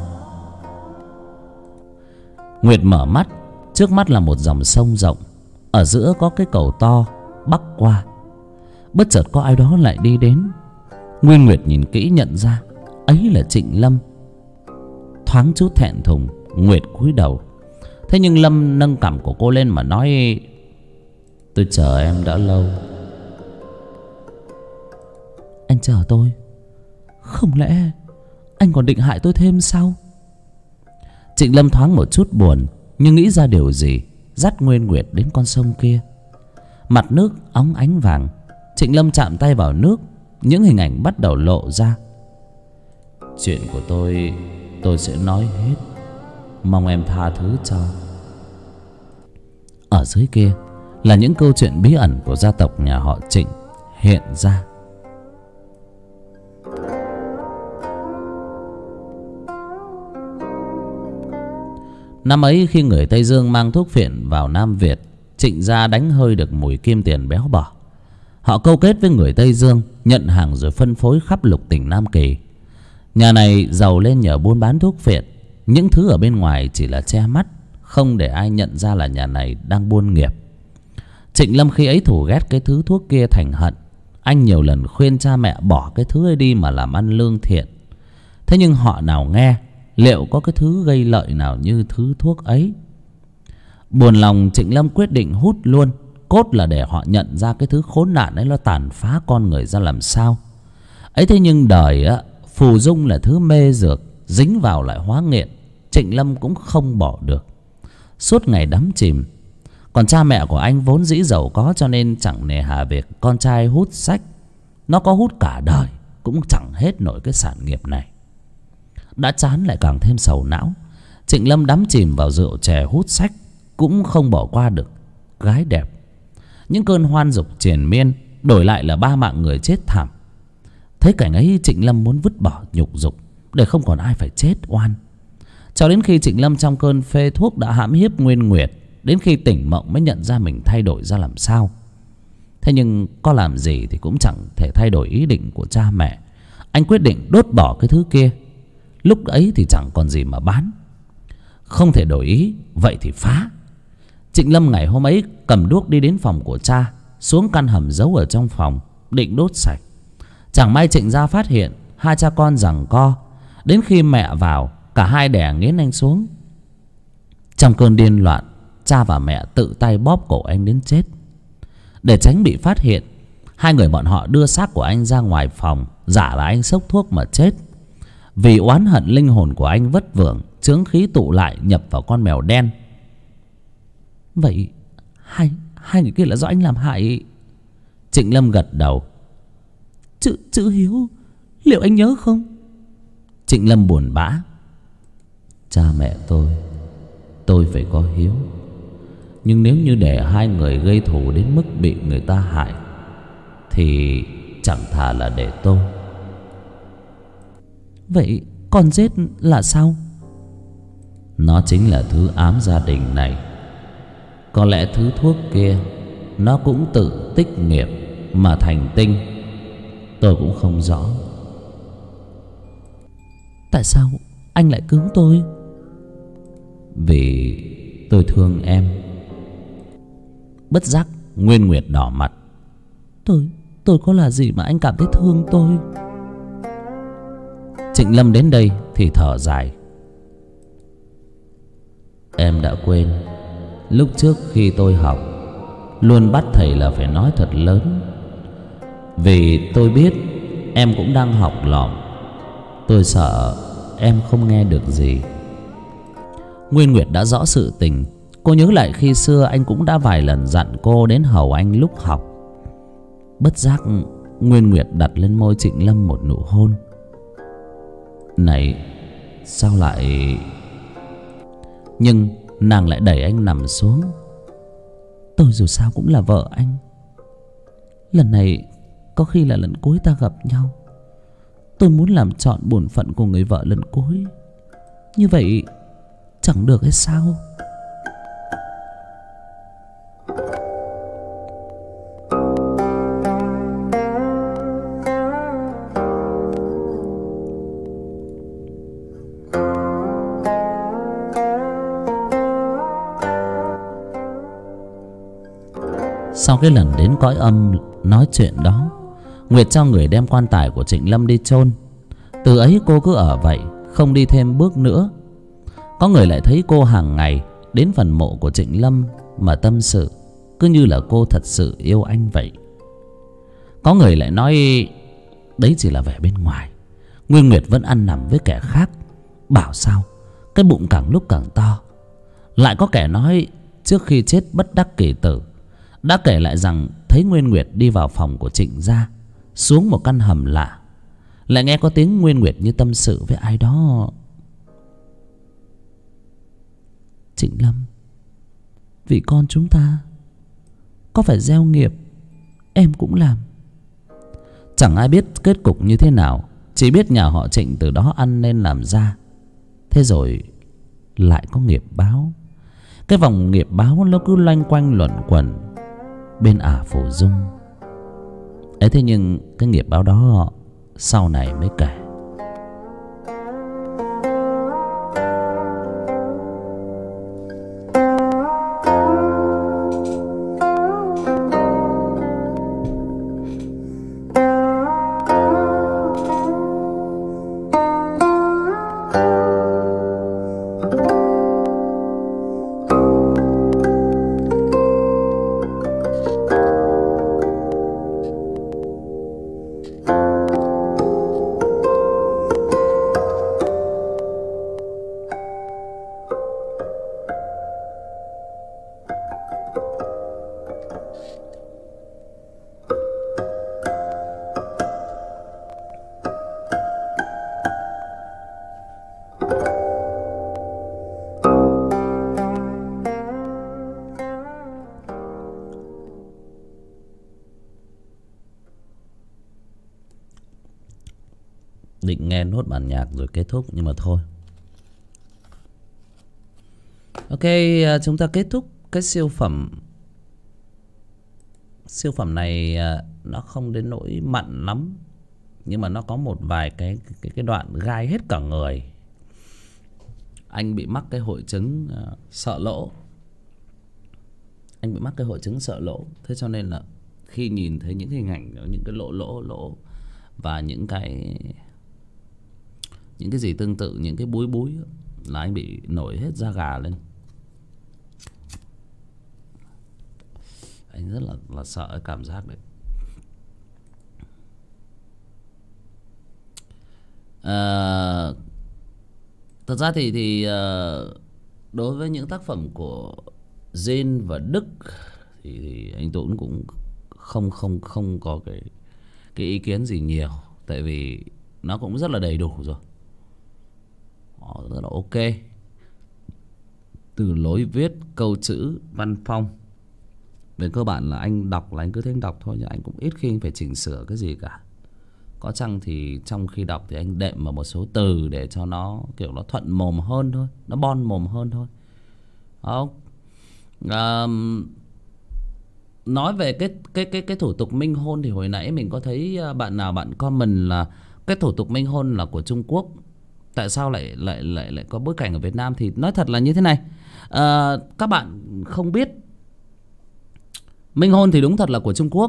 Nguyệt mở mắt. Trước mắt là một dòng sông rộng, ở giữa có cái cầu to bắc qua. Bất chợt có ai đó lại đi đến. Nguyên Nguyệt nhìn kỹ nhận ra ấy là Trịnh Lâm. Thoáng chút thẹn thùng, Nguyệt cúi đầu. Thế nhưng Lâm nâng cằm của cô lên mà nói: tôi chờ em đã lâu. Anh chờ tôi? Không lẽ anh còn định hại tôi thêm sao? Trịnh Lâm thoáng một chút buồn, nhưng nghĩ ra điều gì, dắt Nguyên Nguyệt đến con sông kia. Mặt nước óng ánh vàng. Trịnh Lâm chạm tay vào nước, những hình ảnh bắt đầu lộ ra. Chuyện của tôi sẽ nói hết, mong em tha thứ cho. Ở dưới kia là những câu chuyện bí ẩn của gia tộc nhà họ Trịnh hiện ra. Năm ấy khi người Tây Dương mang thuốc phiện vào Nam Việt, Trịnh gia đánh hơi được mùi kim tiền béo bở. Họ câu kết với người Tây Dương, nhận hàng rồi phân phối khắp lục tỉnh Nam Kỳ. Nhà này giàu lên nhờ buôn bán thuốc phiện. Những thứ ở bên ngoài chỉ là che mắt, không để ai nhận ra là nhà này đang buôn nghiệp. Trịnh Lâm khi ấy thù ghét cái thứ thuốc kia thành hận. Anh nhiều lần khuyên cha mẹ bỏ cái thứ ấy đi mà làm ăn lương thiện. Thế nhưng họ nào nghe. Liệu có cái thứ gây lợi nào như thứ thuốc ấy? Buồn lòng, Trịnh Lâm quyết định hút luôn. Cốt là để họ nhận ra cái thứ khốn nạn ấy nó tàn phá con người ra làm sao. Ấy thế nhưng đời á, phù dung là thứ mê dược, dính vào lại hóa nghiện. Trịnh Lâm cũng không bỏ được. Suốt ngày đắm chìm. Còn cha mẹ của anh vốn dĩ giàu có, cho nên chẳng nề hà việc con trai hút sách. Nó có hút cả đời cũng chẳng hết nổi cái sản nghiệp này. Đã chán lại càng thêm sầu não. Trịnh Lâm đắm chìm vào rượu chè hút sách, cũng không bỏ qua được gái đẹp. Những cơn hoan dục triền miên, đổi lại là 3 mạng người chết thảm. Thấy cảnh ấy, Trịnh Lâm muốn vứt bỏ nhục dục, để không còn ai phải chết oan. Cho đến khi Trịnh Lâm trong cơn phê thuốc đã hãm hiếp Nguyên Nguyệt, đến khi tỉnh mộng mới nhận ra mình thay đổi ra làm sao. Thế nhưng có làm gì thì cũng chẳng thể thay đổi ý định của cha mẹ. Anh quyết định đốt bỏ cái thứ kia. Lúc ấy thì chẳng còn gì mà bán. Không thể đổi ý, vậy thì phá. Trịnh Lâm ngày hôm ấy cầm đuốc đi đến phòng của cha, xuống căn hầm giấu ở trong phòng, định đốt sạch. Chẳng may Trịnh gia phát hiện, hai cha con giằng co. Đến khi mẹ vào, cả hai đè nghiến anh xuống. Trong cơn điên loạn, cha và mẹ tự tay bóp cổ anh đến chết. Để tránh bị phát hiện, hai người bọn họ đưa xác của anh ra ngoài phòng, giả là anh sốc thuốc mà chết. Vì oán hận linh hồn của anh vất vưởng, chướng khí tụ lại nhập vào con mèo đen. Vậy hai người kia là do anh làm hại? Trịnh Lâm gật đầu. Chữ hiếu, liệu anh nhớ không? Trịnh Lâm buồn bã. Cha mẹ tôi phải có hiếu. Nhưng nếu như để hai người gây thù đến mức bị người ta hại, thì chẳng thà là để tôi. Vậy con giết là sao? Nó chính là thứ ám gia đình này. Có lẽ thứ thuốc kia nó cũng tự tích nghiệp mà thành tinh. Tôi cũng không rõ. Tại sao anh lại cứu tôi? Vì tôi thương em. Bất giác Nguyên Nguyệt đỏ mặt. Tôi có là gì mà anh cảm thấy thương tôi? Trịnh Lâm đến đây thì thở dài. Em đã quên, lúc trước khi tôi học, luôn bắt thầy là phải nói thật lớn. Vì tôi biết em cũng đang học lỏm. Tôi sợ em không nghe được gì. Nguyên Nguyệt đã rõ sự tình. Cô nhớ lại khi xưa anh cũng đã vài lần dặn cô đến hầu anh lúc học. Bất giác Nguyên Nguyệt đặt lên môi Trịnh Lâm một nụ hôn. Này, sao lại... Nhưng nàng lại đẩy anh nằm xuống. Tôi dù sao cũng là vợ anh. Lần này có khi là lần cuối ta gặp nhau. Tôi muốn làm trọn bổn phận của người vợ lần cuối. Như vậy chẳng được hay sao? Sau cái lần đến cõi âm nói chuyện đó, Nguyệt cho người đem quan tài của Trịnh Lâm đi chôn. Từ ấy cô cứ ở vậy, không đi thêm bước nữa. Có người lại thấy cô hàng ngày đến phần mộ của Trịnh Lâm mà tâm sự, cứ như là cô thật sự yêu anh vậy. Có người lại nói đấy chỉ là vẻ bên ngoài, Nguyên Nguyệt vẫn ăn nằm với kẻ khác. Bảo sao cái bụng càng lúc càng to. Lại có kẻ nói trước khi chết bất đắc kỳ tử, đã kể lại rằng thấy Nguyên Nguyệt đi vào phòng của Trịnh gia, xuống một căn hầm lạ. Lại nghe có tiếng Nguyên Nguyệt như tâm sự với ai đó. Trịnh Lâm, vì con chúng ta có phải gieo nghiệp em cũng làm. Chẳng ai biết kết cục như thế nào, chỉ biết nhà họ Trịnh từ đó ăn nên làm ra. Thế rồi lại có nghiệp báo. Cái vòng nghiệp báo nó cứ loanh quanh luẩn quẩn bên Ả Phổ Dung ấy. Thế nhưng cái nghiệp báo đó sau này mới kể. Định nghe nốt bản nhạc rồi kết thúc nhưng mà thôi. Ok, chúng ta kết thúc cái siêu phẩm. Siêu phẩm này nó không đến nỗi mặn lắm, nhưng mà nó có một vài cái đoạn gai hết cả người. Anh bị mắc cái hội chứng sợ lỗ. Anh bị mắc cái hội chứng sợ lỗ. Thế cho nên là khi nhìn thấy những hình ảnh, những cái lỗ và những cái gì tương tự, những cái búi là anh bị nổi hết da gà lên. Anh rất là sợ cái cảm giác đấy. Thật ra thì đối với những tác phẩm của Jin và Đức thì anh Tuấn cũng không có cái ý kiến gì nhiều, tại vì nó cũng rất là đầy đủ rồi. Rất là ok. Từ lối viết, câu chữ, văn phong Về cơ bản là anh đọc là anh cứ thế anh đọc thôi, nhưng anh cũng ít khi anh phải chỉnh sửa cái gì cả. Có chăng thì trong khi đọc thì anh đệm vào một số từ để cho nó kiểu nó thuận mồm hơn thôi, nó bon mồm hơn thôi. Không? Nói về cái thủ tục minh hôn thì hồi nãy mình có thấy bạn nào bạn comment là cái thủ tục minh hôn là của Trung Quốc. Tại sao lại có bối cảnh ở Việt Nam? Thì nói thật là như thế này. Các bạn không biết, minh hôn thì đúng thật là của Trung Quốc.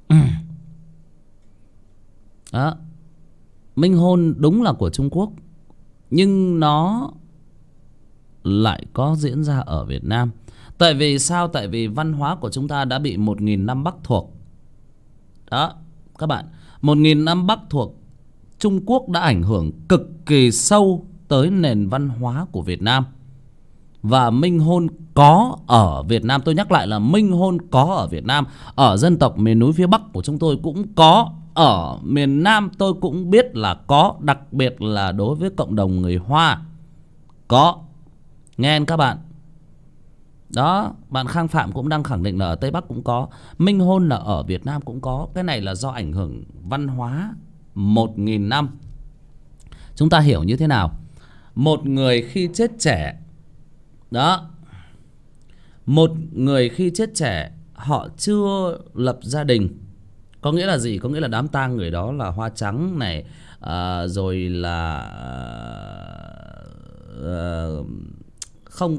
Đó. Minh hôn đúng là của Trung Quốc, nhưng nó lại có diễn ra ở Việt Nam. Tại vì sao? Tại vì văn hóa của chúng ta đã bị 1000 năm Bắc thuộc. Đó, các bạn, 1000 năm Bắc thuộc, Trung Quốc đã ảnh hưởng cực kỳ sâu tới nền văn hóa của Việt Nam. Và minh hôn có ở Việt Nam, tôi nhắc lại là minh hôn có ở Việt Nam. Ở dân tộc miền núi phía Bắc của chúng tôi cũng có, ở miền Nam tôi cũng biết là có, đặc biệt là đối với cộng đồng người Hoa có. Nghe các bạn. Đó, bạn Khang Phạm cũng đang khẳng định là ở Tây Bắc cũng có. Minh hôn là ở Việt Nam cũng có. Cái này là do ảnh hưởng văn hóa 1000 năm. Chúng ta hiểu như thế nào? Một người khi chết trẻ, đó, một người khi chết trẻ, họ chưa lập gia đình. Có nghĩa là gì? Có nghĩa là đám tang người đó là hoa trắng này, rồi là không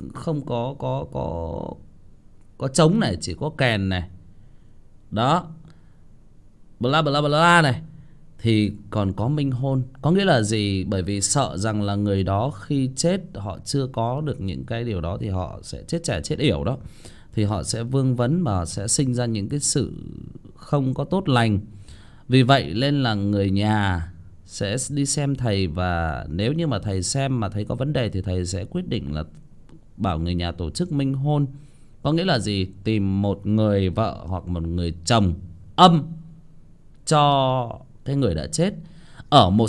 có trống này, chỉ có kèn này. Đó, bla bla bla này. Thì còn có minh hôn. Có nghĩa là gì? Bởi vì sợ rằng là người đó khi chết họ chưa có được những cái điều đó thì họ sẽ chết trẻ chết yểu đó. Thì họ sẽ vương vấn và sẽ sinh ra những cái sự không có tốt lành. Vì vậy nên là người nhà sẽ đi xem thầy. và nếu như mà thầy xem mà thấy có vấn đề thì thầy sẽ quyết định là bảo người nhà tổ chức minh hôn. Có nghĩa là gì? Tìm một người vợ hoặc một người chồng âm cho cái người đã chết. Ở một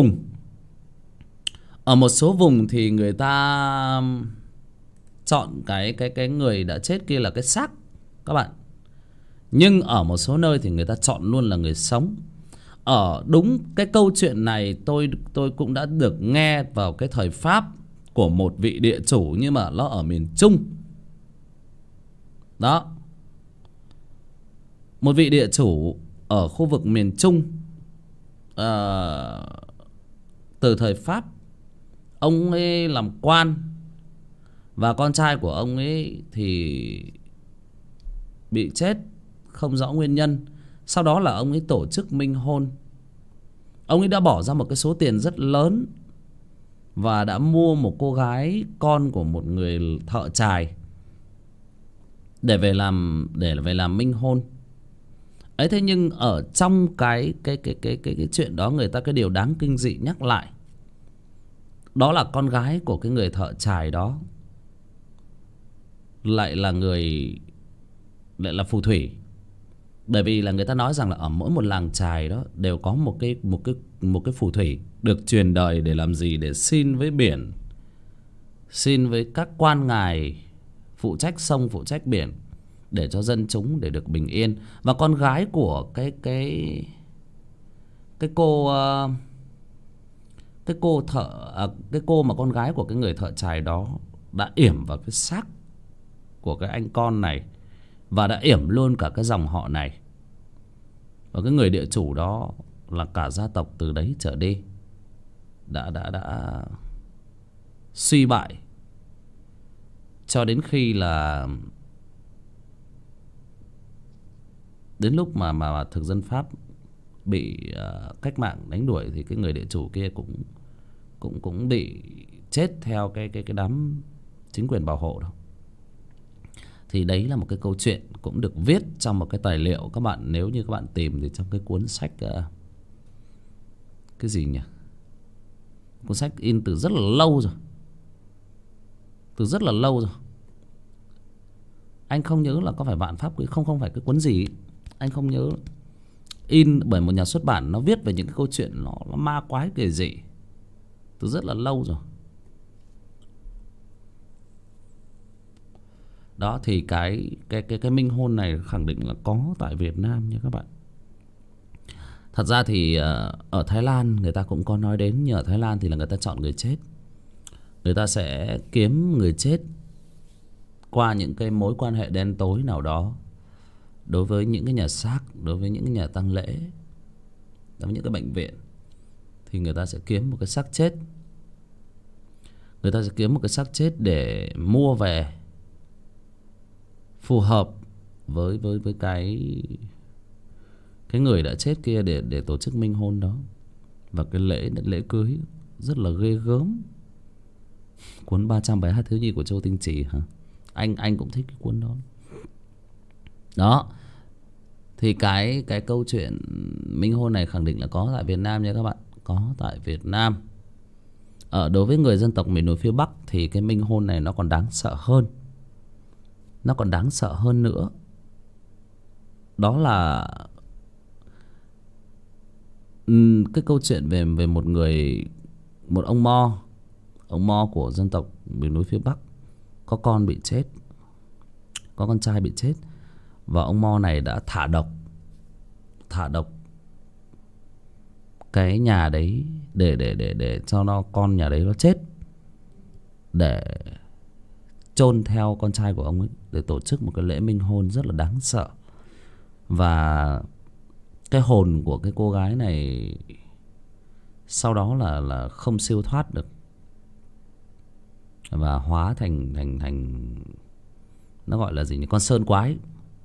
số vùng thì người ta chọn cái người đã chết kia là cái xác các bạn. Nhưng ở một số nơi thì người ta chọn luôn là người sống. Ở đúng cái câu chuyện này tôi cũng đã được nghe vào cái thời Pháp của một vị địa chủ, nhưng mà nó ở miền Trung. Đó, một vị địa chủ ở khu vực miền Trung, từ thời Pháp. Ông ấy làm quan, và con trai của ông ấy thì bị chết không rõ nguyên nhân. Sau đó là ông ấy tổ chức minh hôn. Ông ấy đã bỏ ra một cái số tiền rất lớn và đã mua một cô gái con của một người thợ chài để về làm minh hôn ấy. Thế nhưng ở trong cái chuyện đó, người ta cái điều đáng kinh dị nhắc lại, đó là con gái của cái người thợ chài đó lại là phù thủy. Bởi vì là người ta nói rằng là ở mỗi một làng chài đó đều có một cái phù thủy được truyền đời để làm gì? Để xin với biển, xin với các quan ngài phụ trách sông, phụ trách biển, để cho dân chúng để được bình yên. Và con gái của cái cô mà con gái của cái người thợ chài đó đã yểm vào cái xác của cái anh con này, và đã yểm luôn cả cái dòng họ này. Và cái người địa chủ đó là cả gia tộc từ đấy trở đi đã suy bại, cho đến khi là đến lúc mà thực dân Pháp bị cách mạng đánh đuổi, thì cái người địa chủ kia cũng bị chết theo cái đám chính quyền bảo hộ đó. Thì đấy là một cái câu chuyện cũng được viết trong một cái tài liệu. Các bạn nếu như các bạn tìm thì trong cái cuốn sách cái gì nhỉ? Cuốn sách in từ rất là lâu rồi. Anh không nhớ là có phải Vạn Pháp không phải cái cuốn gì ấy. Anh không nhớ. In bởi một nhà xuất bản, nó viết về những cái câu chuyện nó ma quái kỳ dị từ rất là lâu rồi. Đó thì cái minh hôn này khẳng định là có tại Việt Nam nha các bạn. Thật ra thì ở Thái Lan người ta cũng có nói đến, nhưng ở Thái Lan thì là người ta chọn người chết. Người ta sẽ kiếm người chết qua những cái mối quan hệ đen tối nào đó. Đối với những cái nhà xác, đối với những cái nhà tang lễ, đối với những cái bệnh viện, thì người ta sẽ kiếm một cái xác chết. Người ta sẽ kiếm một cái xác chết để mua về phù hợp với cái người đã chết kia để tổ chức minh hôn đó. Và cái lễ cưới rất là ghê gớm. Cuốn 372 thiếu nhi của Châu Tinh Trì hả? Anh cũng thích cái cuốn đó. Đó. Thì cái câu chuyện minh hôn này khẳng định là có tại Việt Nam nha các bạn. Có tại Việt Nam. Đối với người dân tộc miền núi phía Bắc thì cái minh hôn này nó còn đáng sợ hơn. Nó còn đáng sợ hơn nữa. Đó là cái câu chuyện về một ông Mo của dân tộc miền núi phía Bắc có con bị chết, có con trai bị chết, và ông Mo này đã thả độc cái nhà đấy để cho con nhà đấy nó chết, để chôn theo con trai của ông ấy, để tổ chức một cái lễ minh hôn rất là đáng sợ. Và cái hồn của cái cô gái này sau đó là không siêu thoát được, và hóa thành nó gọi là gì nhỉ? Con sơn quái.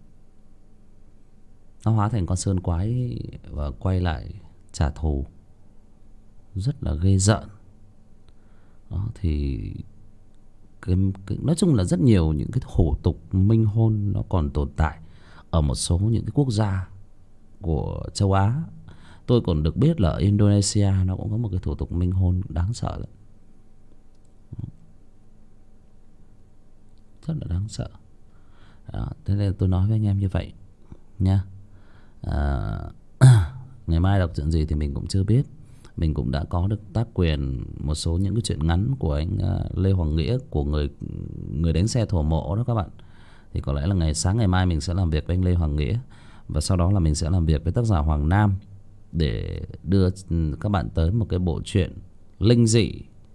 Nó hóa thành con sơn quái và quay lại trả thù. Rất là ghê rợn. Đó thì nói chung là rất nhiều những cái hủ tục minh hôn nó còn tồn tại ở một số những cái quốc gia của châu Á. Tôi còn được biết là ở Indonesia nó cũng có một cái thủ tục minh hôn đáng sợ lắm. Rất là đáng sợ. Đó, thế nên tôi nói với anh em như vậy nha. Ngày mai đọc chuyện gì thì mình cũng chưa biết. Mình cũng đã có được tác quyền một số những cái chuyện ngắn của anh Lê Hoàng Nghĩa, của người đánh xe thổ mộ đó các bạn. Thì có lẽ là sáng ngày mai mình sẽ làm việc với anh Lê Hoàng Nghĩa, và sau đó là mình sẽ làm việc với tác giả Hoàng Nam để đưa các bạn tới một cái bộ truyện linh dị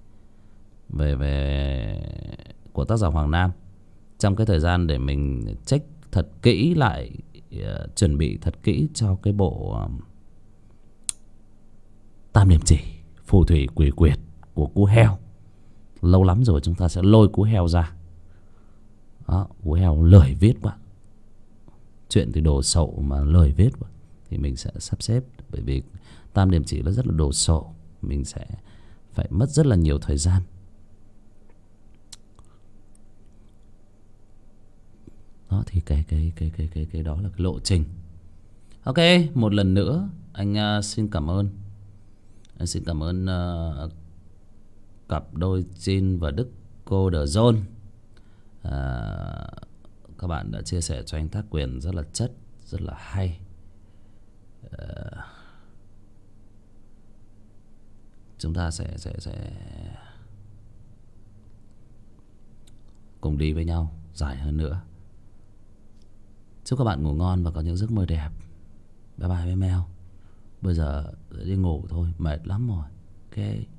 về của tác giả Hoàng Nam. Trong cái thời gian để mình check thật kỹ lại, chuẩn bị thật kỹ cho cái bộ Tam Điểm Chỉ phù thủy quỷ quyệt của Cú Heo. Lâu lắm rồi chúng ta sẽ lôi Cú Heo ra. Đó, Cú Heo lười viết quá, chuyện thì đồ sộ mà lười viết quá, thì mình sẽ sắp xếp. Bởi vì Tam Điểm Chỉ nó rất là đồ sộ, mình sẽ phải mất rất là nhiều thời gian. Đó thì cái đó là cái lộ trình. Ok, một lần nữa anh xin cảm ơn. Anh xin cảm ơn cặp đôi Jin và Đức Cô The Zone. Các bạn đã chia sẻ cho anh tác quyền rất là chất, rất là hay. Chúng ta sẽ cùng đi với nhau dài hơn nữa. Chúc các bạn ngủ ngon và có những giấc mơ đẹp. Bye bye với Mèo. Bây giờ đi ngủ thôi, mệt lắm rồi. Ok.